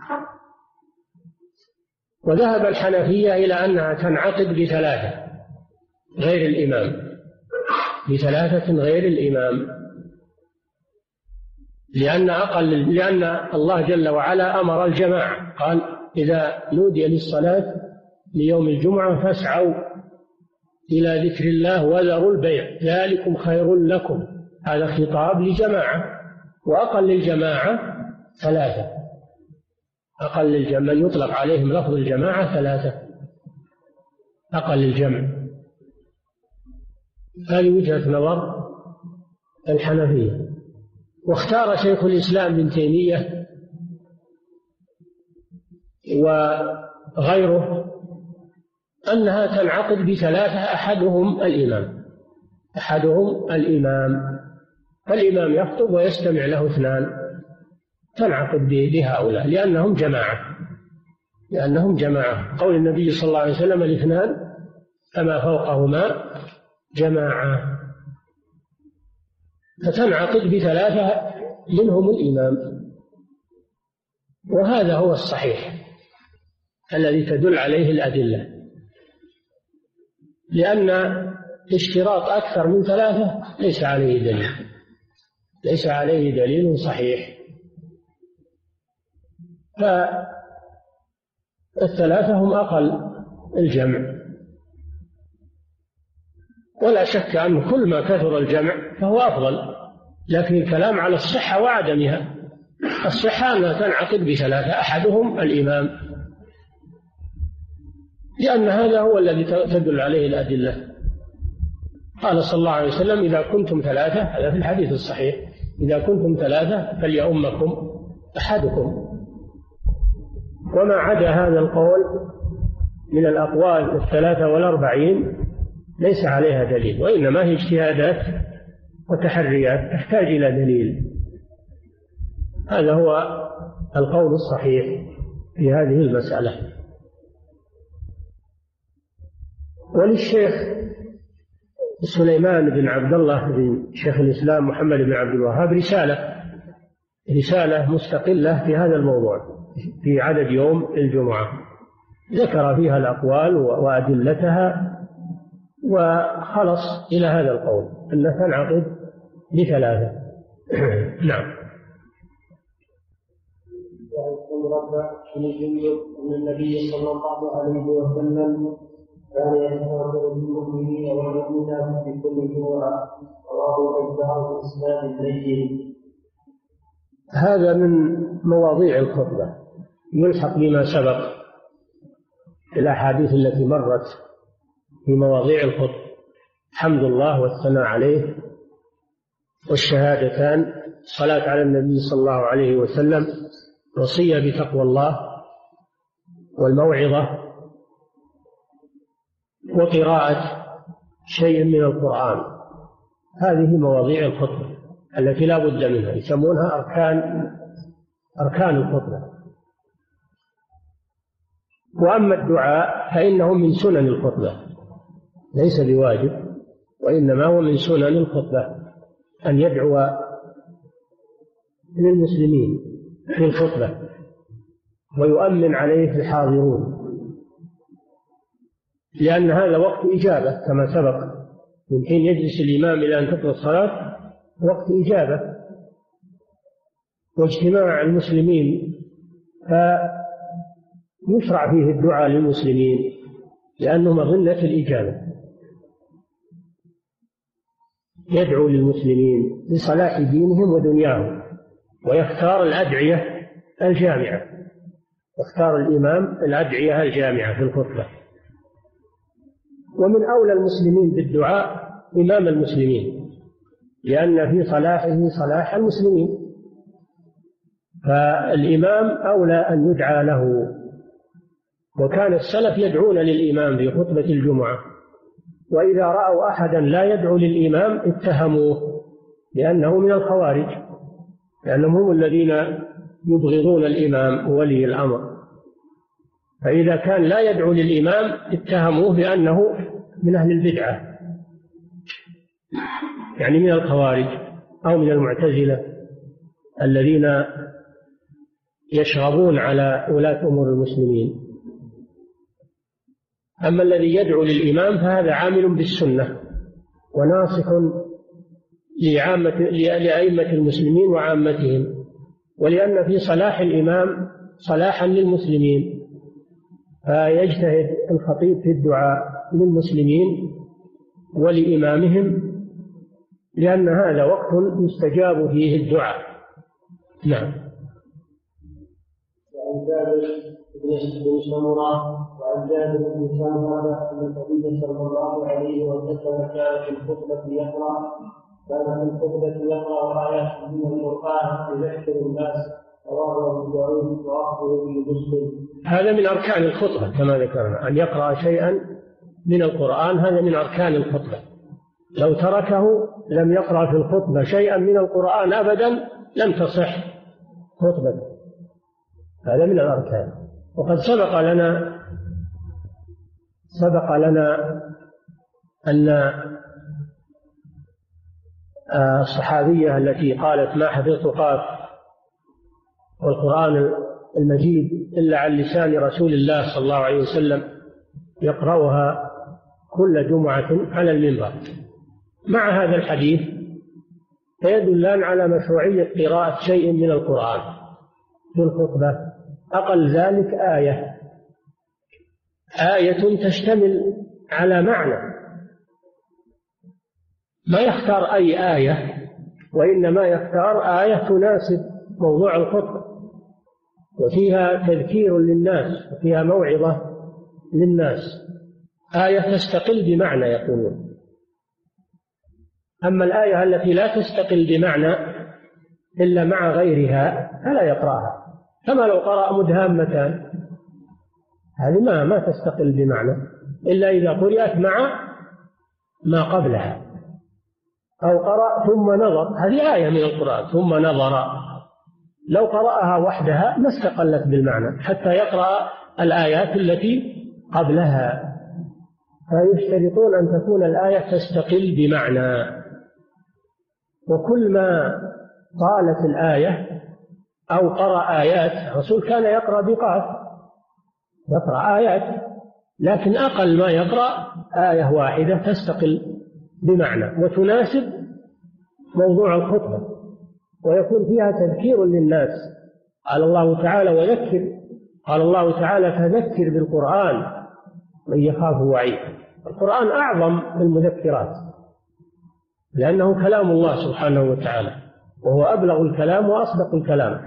وذهب الحنفية إلى أنها تنعقد بثلاثة غير الإمام، بثلاثة غير الإمام، لأن أقل لأن الله جل وعلا أمر الجماعة، قال: إذا نودي للصلاة ليوم الجمعة فاسعوا إلى ذكر الله وذروا البيع ذلكم خير لكم. هذا خطاب لجماعة، وأقل الجماعة ثلاثة، أقل الجمع يطلق عليهم لفظ الجماعة ثلاثة، أقل الجمع. هذه وجهة نظر الحنفية. واختار شيخ الإسلام ابن تيمية وغيره أنها تنعقد بثلاثة، أحدهم الإمام أحدهم الإمام فالإمام يخطب ويستمع له اثنان، تنعقد بهؤلاء لأنهم جماعة لأنهم جماعة قول النبي صلى الله عليه وسلم: الاثنان فما فوقهما جماعة. فتنعقد بثلاثة منهم الإمام، وهذا هو الصحيح الذي تدل عليه الأدلة، لأن اشتراط أكثر من ثلاثة ليس عليه دليل ليس عليه دليل صحيح. فالثلاثة هم أقل الجمع، ولا شك أن كل ما كثر الجمع فهو أفضل، لكن الكلام على الصحة وعدمها. الصحة أنها تنعقد بثلاثة، أحدهم الإمام، لأن هذا هو الذي تدل عليه الأدلة. قال صلى الله عليه وسلم: إذا كنتم ثلاثة، هذا في الحديث الصحيح، إذا كنتم ثلاثة فليؤمكم أحدكم. وما عدا هذا القول من الأقوال الثلاثة والأربعين ليس عليها دليل، وإنما هي اجتهادات وتحريات تحتاج إلى دليل. هذا هو القول الصحيح في هذه المسألة. وللشيخ سليمان بن عبد الله بن شيخ الإسلام محمد بن عبد الوهاب رسالة رسالة مستقلة في هذا الموضوع في عدد يوم الجمعة، ذكر فيها الأقوال وأدلتها، وخلص إلى هذا القول أنها تنعقد بثلاثة. نعم. عن الجندب أن النبي صلى الله عليه وسلم كان يتواصل بالمؤمنين والمؤمنات في كل جمعة، رواه الأربعة بإسناد الليل. هذا من مواضيع الخطبة، يلحق بما سبق الأحاديث التي مرت في مواضيع الخطبة: حمد الله والثناء عليه والشهادتان، الصلاة على النبي صلى الله عليه وسلم، وصية بتقوى الله والموعظة، وقراءة شيء من القرآن. هذه مواضيع الخطبة، التي لا بد منها، يسمونها أركان أركان الخطبة. وأما الدعاء فإنه من سنن الخطبة، ليس بواجب، وإنما هو من سنن الخطبة أن يدعو للمسلمين في الخطبة ويؤمن عليه الحاضرون، لأن هذا وقت إجابة كما سبق، من حين يجلس الإمام إلى أن تقضى الصلاة وقت إجابة واجتماع المسلمين، فيشرع فيه الدعاء للمسلمين لأنه مظنة الإجابة. يدعو للمسلمين لصلاح دينهم ودنياهم، ويختار الأدعية الجامعة، يختار الإمام الأدعية الجامعة في الخطبة. ومن أولى المسلمين بالدعاء إمام المسلمين، لأن في صلاحه صلاح المسلمين، فالإمام أولى أن يدعى له. وكان السلف يدعون للإمام في خطبة الجمعة، وإذا رأوا أحدا لا يدعو للإمام اتهموه لأنه من الخوارج، لأنهم هم الذين يبغضون الإمام وولي الأمر. فإذا كان لا يدعو للإمام اتهموه بأنه من أهل البدعة، يعني من الخوارج أو من المعتزلة الذين يشغبون على ولاة أمور المسلمين. أما الذي يدعو للإمام فهذا عامل بالسنة وناصح لأئمة المسلمين وعامتهم، ولأن في صلاح الإمام صلاحا للمسلمين، فيجتهد الخطيب في الدعاء للمسلمين ولإمامهم، لأن هذا وقت يستجاب فيه الدعاء. نعم. وعن جابر بن سمرة وعن جابر بن سمرة أن النبي صلى الله عليه وسلم كان في الخطبة يقرأ كان في الخطبة يقرأ آيات من القرآن يذكر الناس، رواه أبو داود وأخذه بمسلم. هذا من أركان الخطبة كما ذكرنا، أن يقرأ شيئا من القرآن، هذا من أركان الخطبة. لو تركه لم يقرأ في الخطبة شيئا من القرآن أبدا لم تصح خطبة، هذا من الأركان. وقد سبق لنا سبق لنا أن الصحابية التي قالت ما حفظت قاف والقرآن المجيد إلا عن لسان رسول الله صلى الله عليه وسلم يقرأها كل جمعة على المنبر، مع هذا الحديث فيدلان على مشروعية قراءة شيء من القرآن في الخطبة، أقل ذلك آية آية تشتمل على معنى، ما يختار أي آية، وإنما يختار آية تناسب موضوع الخطبة وفيها تذكير للناس وفيها موعظة للناس، آية تستقل بمعنى يقولون. أما الآية التي لا تستقل بمعنى إلا مع غيرها فلا يقرأها، كما لو قرأ مدهامتان، هذه ما ما تستقل بمعنى إلا إذا قرأت مع ما قبلها، أو قرأ ثم نظر، هذه آية من القرآن، ثم نظر، لو قرأها وحدها ما استقلت بالمعنى حتى يقرأ الآيات التي قبلها، فيشترطون أن تكون الآية تستقل بمعنى. وكل ما طالت الآية أو قرأ آيات، الرسول كان يقرأ بقاف، يقرأ آيات، لكن أقل ما يقرأ آية واحدة تستقل بمعنى وتناسب موضوع الخطبة ويكون فيها تذكير للناس. قال الله تعالى وذكر، قال الله تعالى فذكر بالقرآن من يخاف وعيد. القرآن أعظم المذكرات لأنه كلام الله سبحانه وتعالى، وهو أبلغ الكلام وأصدق الكلام،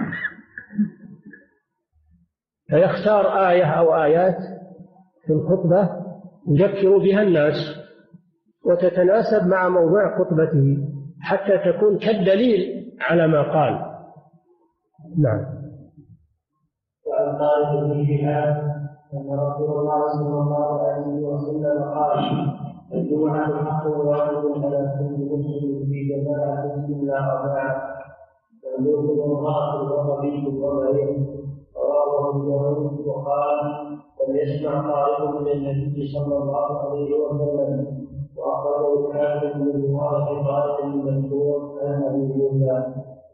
فيختار آية أو آيات في الخطبة يذكر بها الناس وتتناسب مع موضوع خطبته حتى تكون كالدليل على ما قال. نعم. وعن طارق بن شهاب أن رسول الله صلى الله عليه وسلم قال الجمعة حق واجب على كل مسلم في جماعة إلا أربعة مملوك وامرأة وصبي وغيره. رواه أبو داود وقال لم يسمع قائل من النبي صلى الله عليه وسلم. وأخرجه الحاكم من رواية قائل المذكور عن أبي موسى.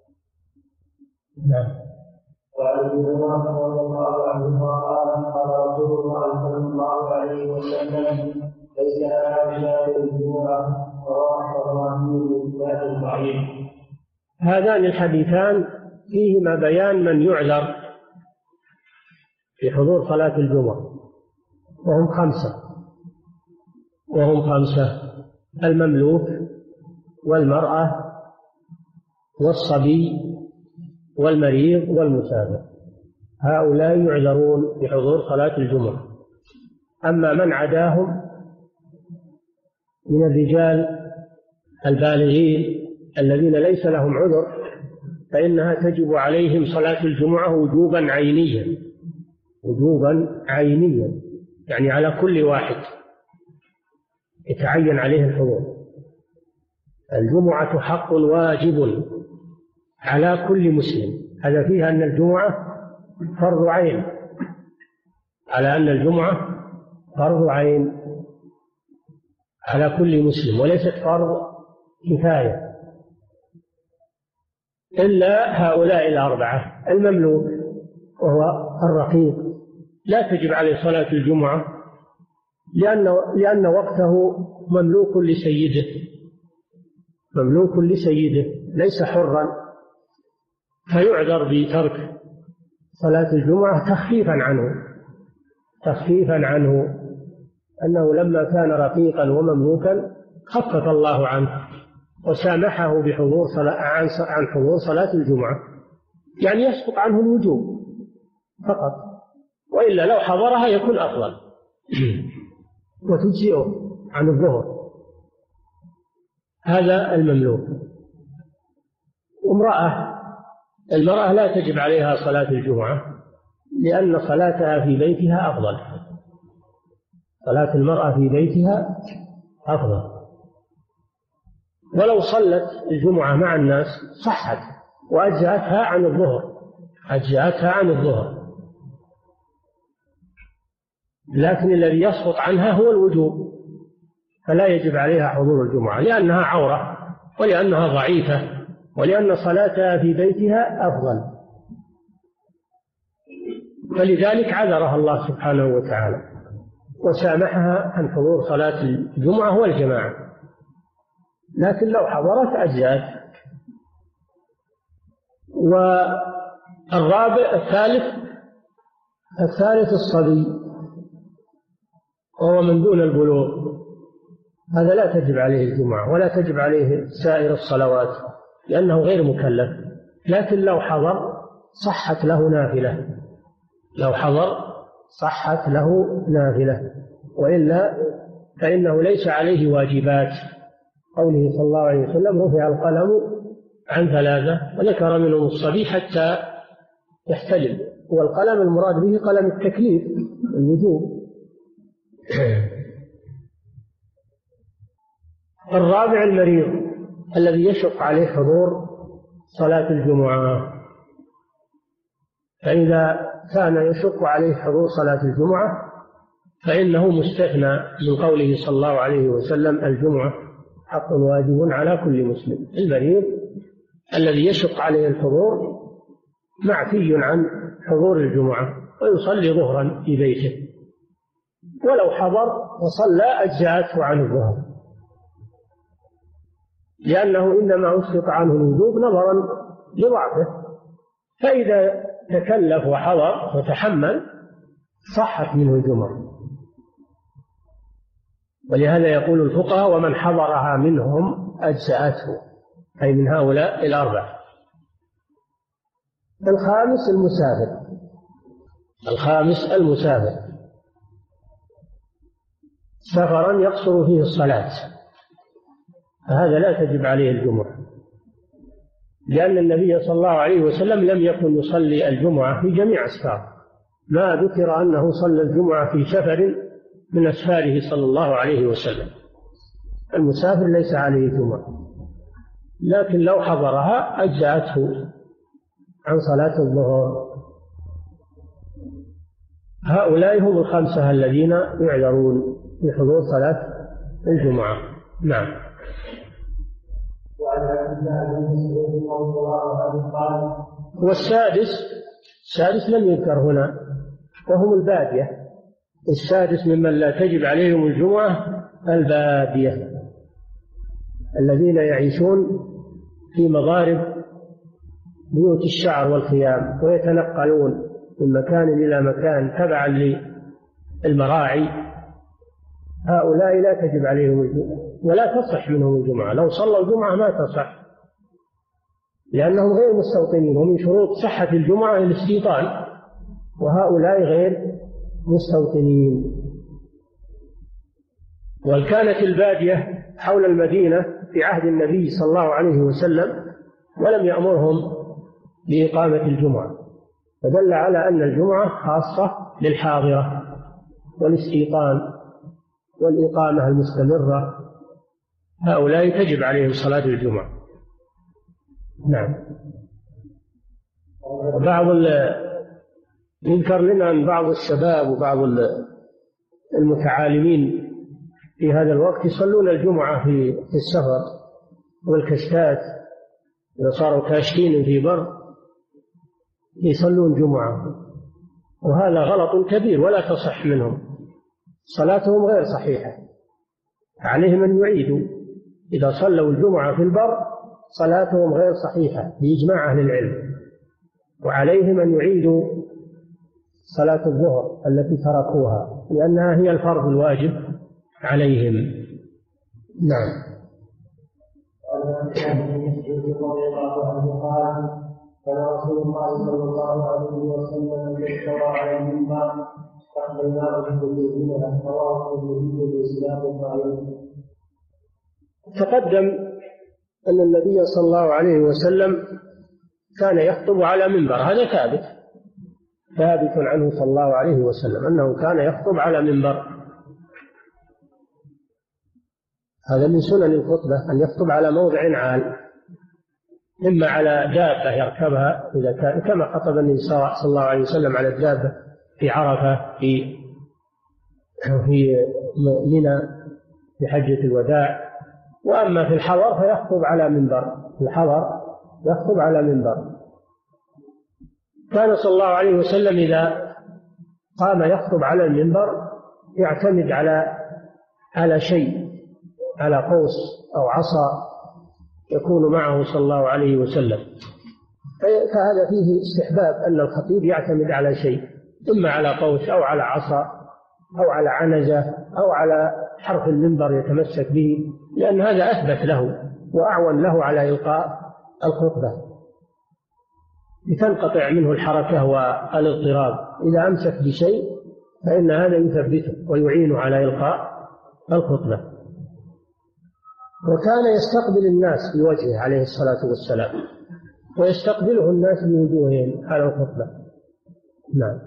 نعم. وعن ابي هريره رضي الله عنه قال قال رسول الله صلى الله عليه وسلم ليس لنا بشار الجمعه. رواه الطبراني بإسناد ضعيف. هذان الحديثان فيهما بيان من يعذر في حضور صلاة الجمعة، وهم خمسة وهم خمسة المملوك والمرأة والصبي والمريض والمسافر، هؤلاء يعذرون بحضور صلاة الجمعة. أما من عداهم من الرجال البالغين الذين ليس لهم عذر فإنها تجب عليهم صلاة الجمعة وجوبا عينيا، وجوبا عينيا يعني على كل واحد يتعين عليه الحضور. الجمعة حق واجب على كل مسلم، هذا فيها أن الجمعة فرض عين، على أن الجمعة فرض عين على كل مسلم وليست فرض كفاية، إلا هؤلاء الأربعة. المملوك وهو الرقيق لا تجب عليه صلاة الجمعة لأن لأن وقته مملوك لسيده، مملوك لسيده ليس حرا، فيعذر بترك صلاة الجمعة تخفيفا عنه تخفيفا عنه أنه لما كان رقيقا ومملوكا خفف الله عنه وسامحه بحضور صلاة عن حضور صلاة الجمعة، يعني يسقط عنه الوجوب فقط، وإلا لو حضرها يكون أفضل وتجزئه عن الظهر. هذا المملوك. امرأة المرأة لا تجب عليها صلاة الجمعة لأن صلاتها في بيتها أفضل، صلاة المرأة في بيتها أفضل، ولو صلت الجمعة مع الناس صحت وأجزأتها عن الظهر أجزأتها عن الظهر لكن الذي يسقط عنها هو الوجوب، فلا يجب عليها حضور الجمعة لأنها عورة ولأنها ضعيفة ولأن صلاتها في بيتها أفضل، فلذلك عذرها الله سبحانه وتعالى وسامحها عن حضور صلاة الجمعة والجماعة، لكن لو حضرت أجزأت. والرابع الثالث الثالث الصبي وهو من دون البلوغ، هذا لا تجب عليه الجمعة ولا تجب عليه سائر الصلوات لأنه غير مكلف، لكن لو حضر صحت له نافلة، لو حضر صحت له نافلة، وإلا فإنه ليس عليه واجبات. قوله صلى الله عليه وسلم رفع القلم عن ثلاثة وذكر منهم الصبي حتى يحتلم، والقلم المراد به قلم التكليف الوجوب. الرابع المريض الذي يشق عليه حضور صلاة الجمعة، فإذا كان يشق عليه حضور صلاة الجمعة فإنه مستثنى من قوله صلى الله عليه وسلم الجمعة حق واجب على كل مسلم. المريض الذي يشق عليه الحضور معفي عن حضور الجمعة ويصلي ظهرا في بيته، ولو حضر وصلى أجزأته عن الظهر لأنه إنما أسقط عنه الوجوب نظرا لضعفه، فإذا تكلف وحضر وتحمل صحت منه الجمعة. ولهذا يقول الفقهاء ومن حضرها منهم أجزأته، أي من هؤلاء الأربعة. الخامس المسافر الخامس المسافر سفرا يقصر فيه الصلاة، فهذا لا تجب عليه الجمعة لأن النبي صلى الله عليه وسلم لم يكن يصلي الجمعة في جميع أسفاره، ما ذكر أنه صلى الجمعة في سفر من أسفاره صلى الله عليه وسلم، المسافر ليس عليه جمعة، لكن لو حضرها أجزأته عن صلاة الظهر. هؤلاء هم الخمسة الذين يعذرون في حضور صلاة الجمعة. نعم. والسادس السادس لم يذكر هنا، وهم البادية. السادس ممن لا تجب عليهم الجمعة البادية الذين يعيشون في مضارب بيوت الشعر والخيام ويتنقلون من مكان إلى مكان تبعا للمراعي. هؤلاء لا تجب عليهم الجمعة ولا تصح منهم الجمعة. لو صلوا الجمعة ما تصح، لأنهم غير مستوطنين، ومن شروط صحة الجمعة الاستيطان، وهؤلاء غير مستوطنين. وكانت البادية حول المدينة في عهد النبي صلى الله عليه وسلم ولم يأمرهم بإقامة الجمعة، فدل على أن الجمعة خاصة للحاضرة والاستيطان والإقامة المستمرة. هؤلاء تجب عليهم صلاة الجمعة. نعم. بعض يذكر لنا أن بعض الشباب وبعض المتعالمين في هذا الوقت يصلون الجمعة في السفر والكشتات، إذا صاروا كاشتين في بر يصلون جمعة، وهذا غلط كبير ولا تصح منهم، صلاتهم غير صحيحة، عليهم أن يعيدوا. إذا صلوا الجمعة في البر صلاتهم غير صحيحة بإجماع أهل العلم، وعليهم أن يعيدوا صلاة الظهر التي تركوها، لأنها هي الفرض الواجب عليهم. نعم. كان رسول الله صلى الله عليه وسلم يستوى على المنبر فاقبلناه بقلوبنا رواه الترمذي بإسناد ضعيف. تقدم أن النبي صلى الله عليه وسلم كان يخطب على منبر، هذا ثابت ثابت عنه صلى الله عليه وسلم أنه كان يخطب على منبر. هذا من سنن الخطبة أن يخطب على موضع عال، إما على دابة يركبها إذا كان كما خطب النبي صلى الله عليه وسلم على الدابة في عرفة في في منى في حجة الوداع. وأما في الحضر فيخطب على منبر، في الحضر يخطب على منبر. كان صلى الله عليه وسلم إذا قام يخطب على المنبر يعتمد على على شيء، على قوس أو عصا يكون معه صلى الله عليه وسلم. فهذا فيه استحباب أن الخطيب يعتمد على شيء، إما على قوس أو على عصا أو على عنزة أو على حرف المنبر يتمسك به، لأن هذا أثبت له وأعون له على إلقاء الخطبة، لتنقطع منه الحركة والاضطراب. إذا أمسك بشيء فإن هذا يثبته ويعين على إلقاء الخطبة. وكان يستقبل الناس بوجهه عليه الصلاة والسلام، ويستقبله الناس بوجوههم على الخطبة. نعم.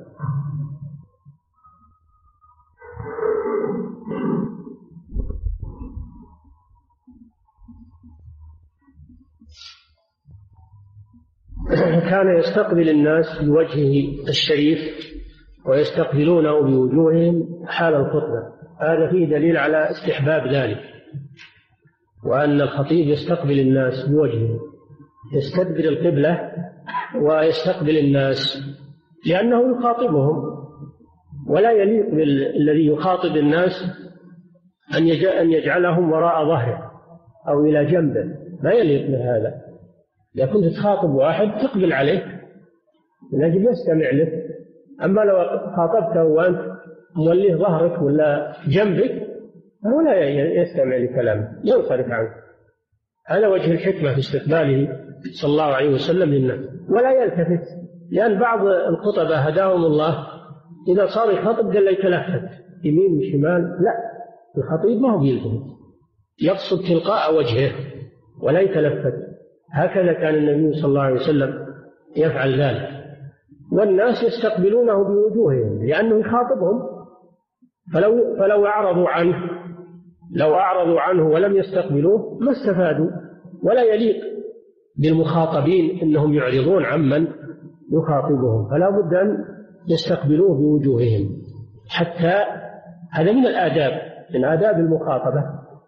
كان يستقبل الناس بوجهه الشريف ويستقبلونه بوجوههم حال الخطبة. هذا فيه دليل على استحباب ذلك، وأن الخطيب يستقبل الناس بوجهه، يستدبر القبلة ويستقبل الناس، لأنه يخاطبهم، ولا يليق بالذي يخاطب الناس أن يجعلهم وراء ظهره أو إلى جنبه، لا يليق بهذا. إذا كنت تخاطب واحد تقبل عليه من أجل يستمع لك، أما لو خاطبته وأنت موليه ظهرك ولا جنبك فهو لا يستمع لكلامه، ينصرف عنه. هذا وجه الحكمة في استقباله صلى الله عليه وسلم للناس، ولا يلتفت، لأن بعض الخطبة هداهم الله إذا صار يخطب قال يتلفت يمين وشمال، لا، الخطيب ما هو بيلتفت، يقصد تلقاء وجهه ولا يتلفت. هكذا كان النبي صلى الله عليه وسلم يفعل ذلك، والناس يستقبلونه بوجوههم لأنه يخاطبهم، فلو فلو أعرضوا عنه لو أعرضوا عنه ولم يستقبلوه ما استفادوا، ولا يليق بالمخاطبين أنهم يعرضون عمن يخاطبهم، فلا بد أن يستقبلوه بوجوههم. حتى هذا من الآداب، من آداب المخاطبة،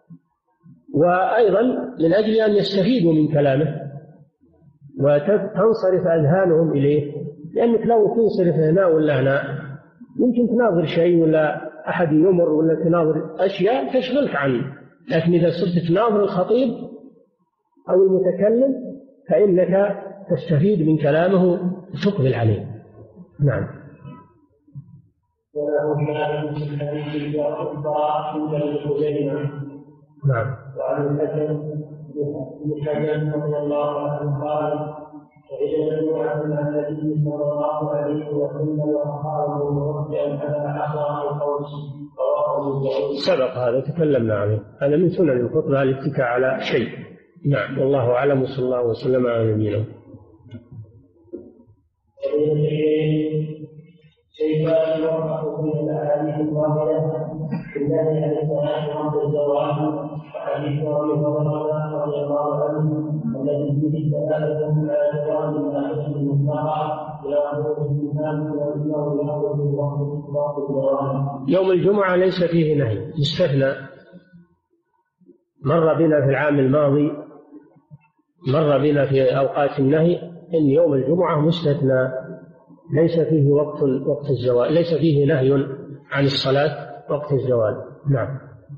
وأيضا من أجل أن يستفيدوا من كلامه وتنصرف أذهانهم إليه، لأنك لو تنصرف هنا ولا هنا يمكن تناظر شيء ولا أحد يمر ولا تناظر أشياء تشغلك عنه، لكن إذا صرت تناظر الخطيب أو المتكلم فإنك تستفيد من كلامه وتقبل عليه. نعم. وله شاهد في الحديث والأخبار عند الخزيمة. نعم. وعن الحسن بن حجر رضي الله عنه قال: وإذا جمعة مع النبي صلى الله عليه وسلم وأصحابه مربعا على عصا القوس رواه. سبق هذا تكلمنا عنه، هذا من سنن الخطبة الاتكاء على شيء. نعم، والله أعلم، وصلى الله وسلم على نبينا. شيطان يوقف من الأحاديث الظاهرة بالله عن الصلاة عند الزواج، وحديث أبي هريرة رضي الله عنه الذي فيه دلالة على جواز الناحية المطلقة إلى أمور الإمام وأنه يأخذ وقت الزواج. يوم الجمعة ليس فيه نهي، يستثنى. مر بنا في العام الماضي، مر بنا في أوقات النهي إن يوم الجمعة مستثنى، ليس فيه وقت وقت الزوال، ليس فيه نهي عن الصلاة وقت الزوال. نعم.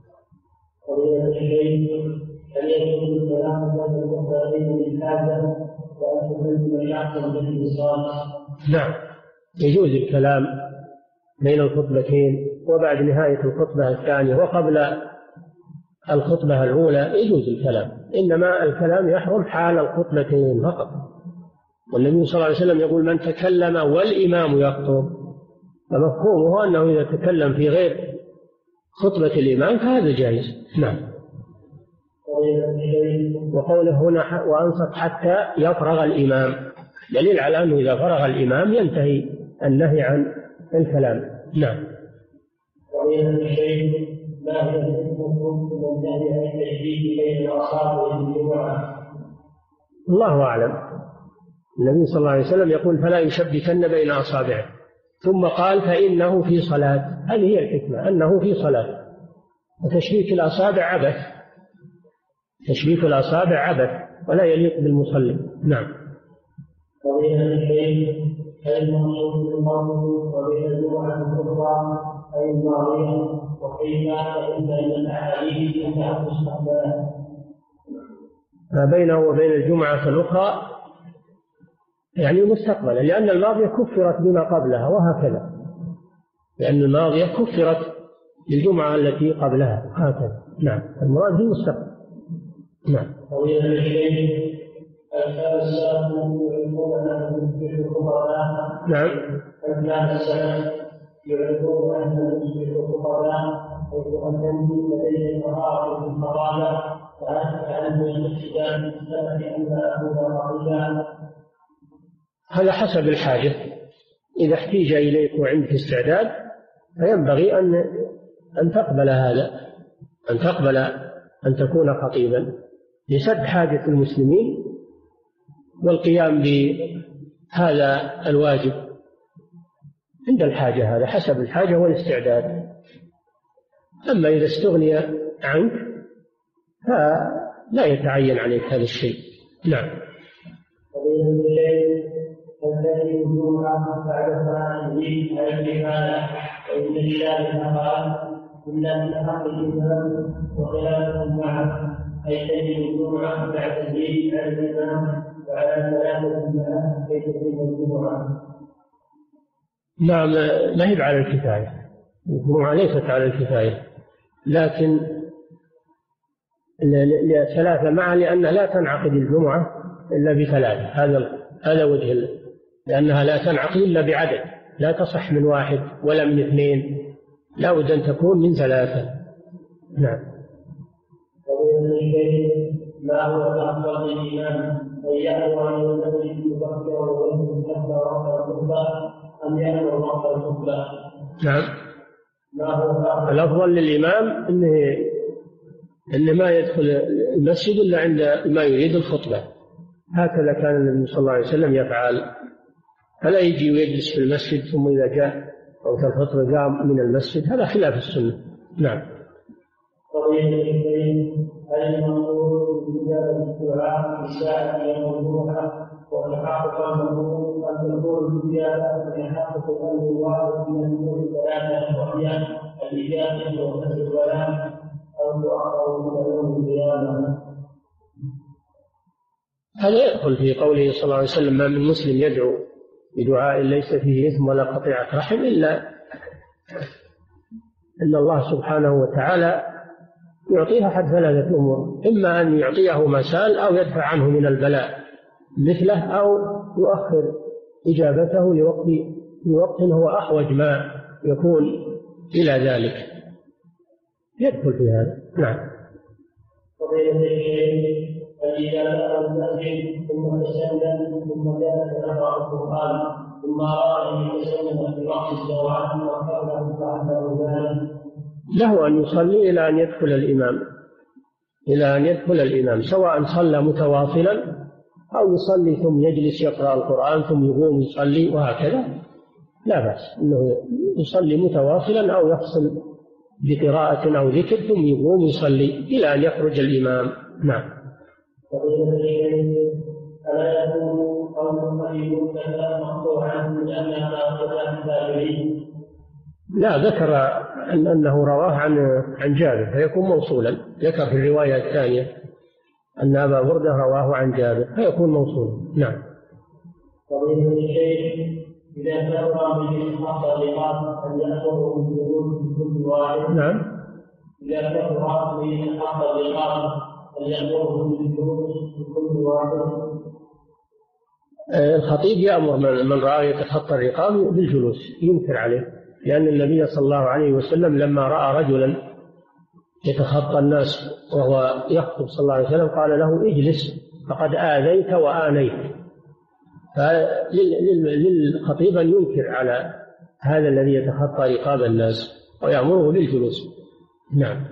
نعم، يجوز الكلام بين الخطبتين وبعد نهاية الخطبة الثانية وقبل الخطبة الأولى يجوز الكلام، إنما الكلام يحرم حال الخطبتين فقط. والنبي صلى الله عليه وسلم يقول: من تكلم والإمام يخطب، فمفهومه أنه إذا تكلم في غير خطبة الإمام فهذا جائز. نعم. وقوله هنا وأنصت حتى يفرغ الإمام دليل على أنه إذا فرغ الإمام ينتهي النهي عن الكلام. نعم. الله أعلم. النبي صلى الله عليه وسلم يقول: فلا يشبكن بين أصابعه، ثم قال: فإنه في صلاة. هذه هي الحكمة، أنه في صلاة. وتشبيك الأصابع عبث، تشبيك الأصابع عبث ولا يليق بالمصلي. نعم. وبين الشيء أي المنصوص بالقول وبين الجمعة الكبرى أي الماضية، وقيل فإن الأحاديث أنها مستقبلة. ما بينه وبين الجمعة الأخرى يعني مستقبلا، لأن الماضية كفرت بما قبلها، وهكذا، لأن الماضية كفرت بالجمعة التي قبلها، هكذا. نعم، المراد في المستقبل. نعم. وبين الشيء السلف يعرفون أن يصبح خطباء. نعم. فكان السلف يعرفون أن يصبح خطباء، حيث أنهم لديهم مهارة في الخطابة، فأنت الاستخدام السلف أن أكون رقيبا. هذا حسب الحاجة، إذا احتيج إليك وعندك استعداد فينبغي أن أن تقبل هذا، أن تقبل أن تكون خطيبا لسد حاجة المسلمين والقيام بهذا الواجب عند الحاجة. هذا حسب الحاجة والاستعداد. أما إذا استغني عنك فلا يتعين عليك هذا الشيء. نعم. الذي يجوعها بعد فانه الجبال، وإن الشارع قال: إلا من حق الإمام وخلاف معه، أي تجد الجمعة بعد الزيد على الإمام وعلى ثلاثة معه كي تتم الجمعة. نعم، ما هي على الكفاية، الجمعة ليست على الكفاية، لكن ثلاثة معا لأنها لا تنعقد الجمعة إلا بثلاثة. هذا هذا وجه، لأنها لا تنعقد إلا بعدد، لا تصح من واحد ولا من اثنين، لا بد أن تكون من ثلاثة. نعم. ومن الشيء ما هو الأفضل للإمام أن يأمر أن يصلي يبكر ويستحضر وقت الخطبة أم يأمر وقت الخطبة؟ نعم. ما هو الأفضل للإمام أنه أن ما يدخل المسجد إلا عند ما يريد الخطبة. هكذا كان النبي صلى الله عليه وسلم يفعل، فلا يجي ويجلس في المسجد ثم إذا جاء وقت الخطبة قام من المسجد، هذا خلاف السنة. نعم. هل المنظور بإجابة الدعاء في الساعة الموضوعة وتحقق المنظور أن تكون الإجابة ليحقق أمر واحد من الأمور الثلاثة وهي الإجابة وفتح الكلام أو تؤخر من يوم القيامة؟ هذا يدخل في قوله صلى الله عليه وسلم: ما من مسلم يدعو بدعاء ليس فيه إثم ولا قطيعة رحم إلا إن الله سبحانه وتعالى يعطيها أحد ثلاثة أمور: إما أن يعطيه ما سأل أو يدفع عنه من البلاء مثله، أو يؤخر إجابته لوقت لوقت هو أحوج ما يكون إلى ذلك. يدخل في هذا. نعم. فضيلة الشيخ، فإذا دخل المسجد ثم تسلم ثم جاء تقرأ القرآن ثم أراد أن يتسلم في وقت الزواج وقبله فعله ذلك، له أن يصلي إلى أن يدخل الإمام إلى أن يدخل الإمام سواء صلى متواصلا أو يصلي ثم يجلس يقرأ القرآن ثم يقوم يصلي وهكذا، لا بأس أنه يصلي متواصلا أو يفصل بقراءة أو ذكر ثم يقوم يصلي إلى أن يخرج الإمام. نعم. ألا يكون قول قريب كذا مقطوعا من أنها قد تابعين؟ لا، ذكر أن أنه رواه عن عن جابر فيكون موصولا. ذكر في الرواية الثانية أن أبا بردة رواه عن جابر فيكون موصولا. نعم. فضيلة الشيخ، إذا كثر من الخطأ أن يأخذه من كل واحد. نعم. إذا كثر من الخطأ أن يأخذه من كل واحد. الخطيب يأمر من رأى يتخطى الرقاب بالجلوس، ينكر عليه، لأن النبي صلى الله عليه وسلم لما رأى رجلا يتخطى الناس وهو يخطب صلى الله عليه وسلم قال له: اجلس فقد آذيت وآنيت. فللخطيب أن ينكر على هذا الذي يتخطى رقاب الناس ويأمره بالجلوس. نعم.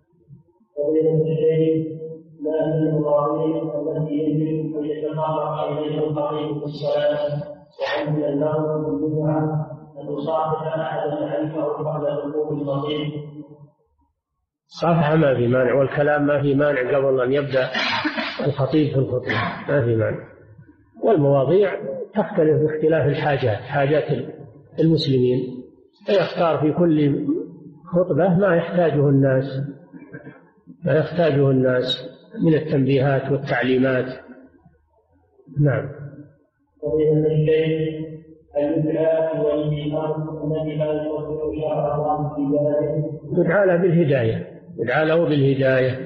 ما من المواضيع التي يجب أن يتطرق إليها الخطيب في الصلاة وعند النوم بالجمعة أن تصافح أحدا يعرفه قبل دخول الخطيب؟ صافحة ما في مانع، والكلام ما في مانع قبل أن يبدأ الخطيب في الخطبة، ما في مانع. والمواضيع تختلف باختلاف الحاجات، حاجات المسلمين، فيختار في كل خطبة ما يحتاجه الناس ما يحتاجه الناس من التنبيهات والتعليمات. نعم. ومن الشيء الإدعاء والإيمان الذي لا يستطيع شرع الله في بلده، يدعى له بالهداية، يدعى له بالهداية.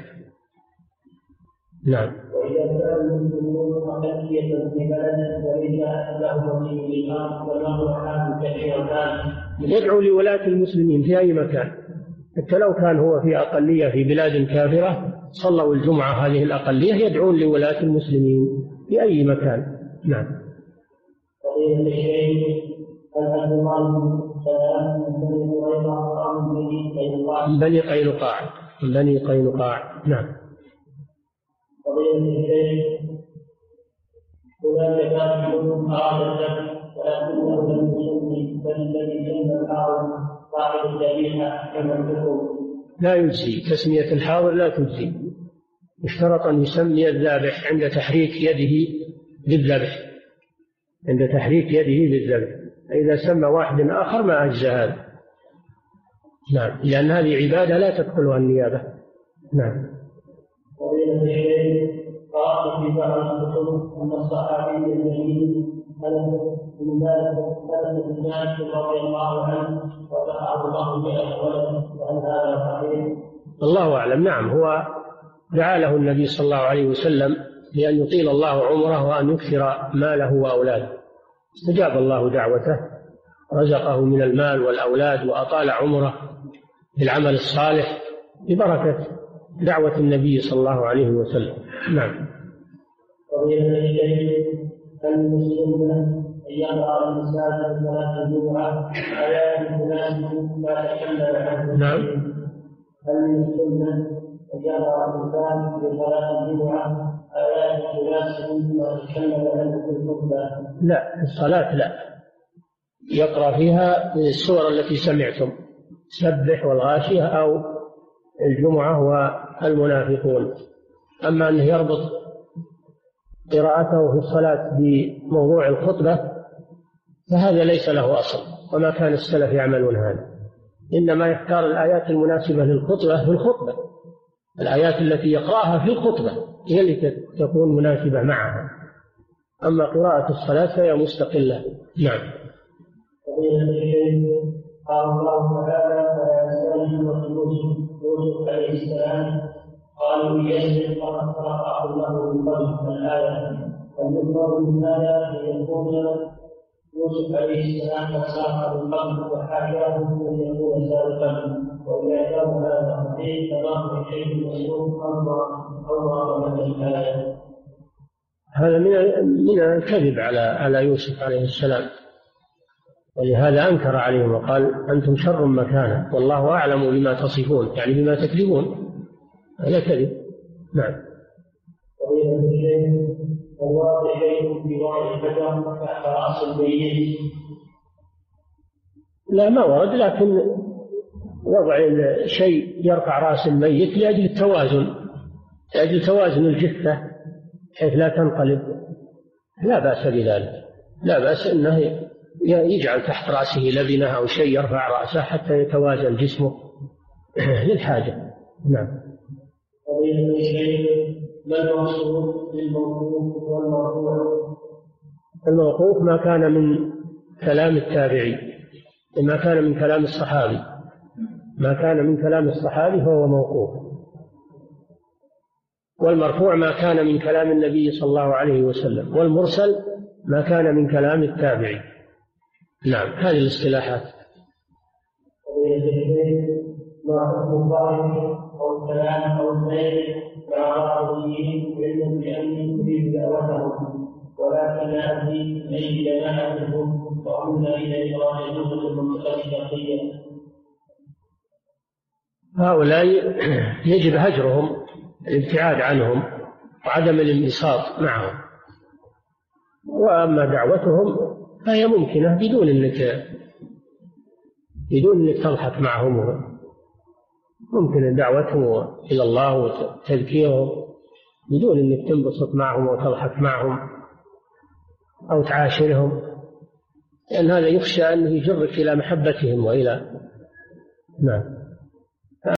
نعم. وإذا كان المسلمون مخلية في بلد وليس له ولي الإيمان وله حال كثيرة، يدعو لولاة المسلمين في أي مكان، حتى لو كان هو في أقلية في بلاد كافرة صلوا الجمعة هذه الأقلية يدعون لولاة المسلمين في أي مكان. نعم. وقيل الشيء هل الله سلام من بني قينقاع من بني قينقاع. نعم. وقيل الشيء هناك كافر أراد الذبح ولكنه لم يصلي بل الذي سمى الحاضر صاحب الذبيحة كما الحكم؟ لا يجزي، تسمية الحاضر لا تجزي، اشترط أن يسمي الذابح عند تحريك يده بالذبح عند تحريك يده بالذبح إذا سمى واحد آخر ما أجزى هذا. نعم، لأن هذه عبادة لا تدخلها النيابة. نعم. وبين الشيء قال في بعض الكتب أن الصحابي الجليل أنس بن مالك رضي الله عنه ودعاه الله بأهوله وأن هذا صحيح؟ الله أعلم. نعم، هو دعا له النبي صلى الله عليه وسلم لأن يطيل الله عمره وأن يكثر ماله وأولاده، استجاب الله دعوته، رزقه من المال والأولاد وأطال عمره بالعمل الصالح ببركة دعوة النبي صلى الله عليه وسلم. نعم. وبين الشيء المسلمون أن يقرأ الإنسان في صلاة الجمعة آيات تناسب ما تكلم عنه. نعم. المسلمون وجرى الإنسان في صلاة الجمعة آيات تناسب ما تكلم عنه في الخطبة؟ لا، في الصلاة لا، يقرأ فيها السور التي سمعتم، سبح والغاشية أو الجمعة والمنافقون. أما أنه يربط قراءته في الصلاة بموضوع الخطبة فهذا ليس له أصل، وما كان السلف يعملون هذا، إنما يختار الآيات المناسبة للخطبة في الخطبة، الآيات التي يقرأها في الخطبة هي التي تكون مناسبة معها، أما قراءة الصلاة فهي مستقلة. نعم. قال الله تعالى: فلا يستأذن يوسف يوسف عليه السلام قالوا يسرق فقد سرق الله من قبل الآية، والمثمر من هذا ليكون يوسف عليه السلام قد سرق من قبل وحاشاه ان يكون سارقا، واذا كان هذا صحيح فما في شيء مسلوب او من الآية. هذا من من الكذب على على يوسف عليه السلام، ولهذا أنكر عليهم وقال أنتم شر مكانا والله أعلم بما تصفون، يعني بما تكذبون، هذا كذب. نعم. ووضع شيء في وضع الحجر تحت رأس الميت؟ لا، ما ورد، لكن وضع شيء يرفع رأس الميت لأجل التوازن، لأجل توازن الجثة حيث لا تنقلب، لا بأس بذلك، لا بأس أنه يجعل تحت رأسه لبنة أو شيء يرفع رأسه حتى يتوازن جسمه للحاجة. نعم. ما المقصود بالموقوف والمرفوع؟ الموقوف ما كان من كلام التابعي، ما كان من كلام الصحابي، ما كان من كلام الصحابي فهو موقوف، والمرفوع ما كان من كلام النبي صلى الله عليه وسلم، والمرسل ما كان من كلام التابعي. نعم، هذه الاصطلاحات. ما حكم الظاهر أو الكلام أو الليل مع بعضهم علم بأني أريد دعوتهم ولكن لا أدري أي جماعتهم وأمنا إلى إبراهيم المنطقة الشرقية؟ هؤلاء يجب هجرهم، الابتعاد عنهم وعدم الانبساط معهم، وأما دعوتهم فهي ممكنة بدون أنك بدون أنك تضحك معهم، ممكن دعوتهم إلى الله وتذكيرهم بدون أنك تنبسط معهم وتضحك معهم أو تعاشرهم، لأن هذا يخشى أنه يجرك إلى محبتهم وإلى. نعم.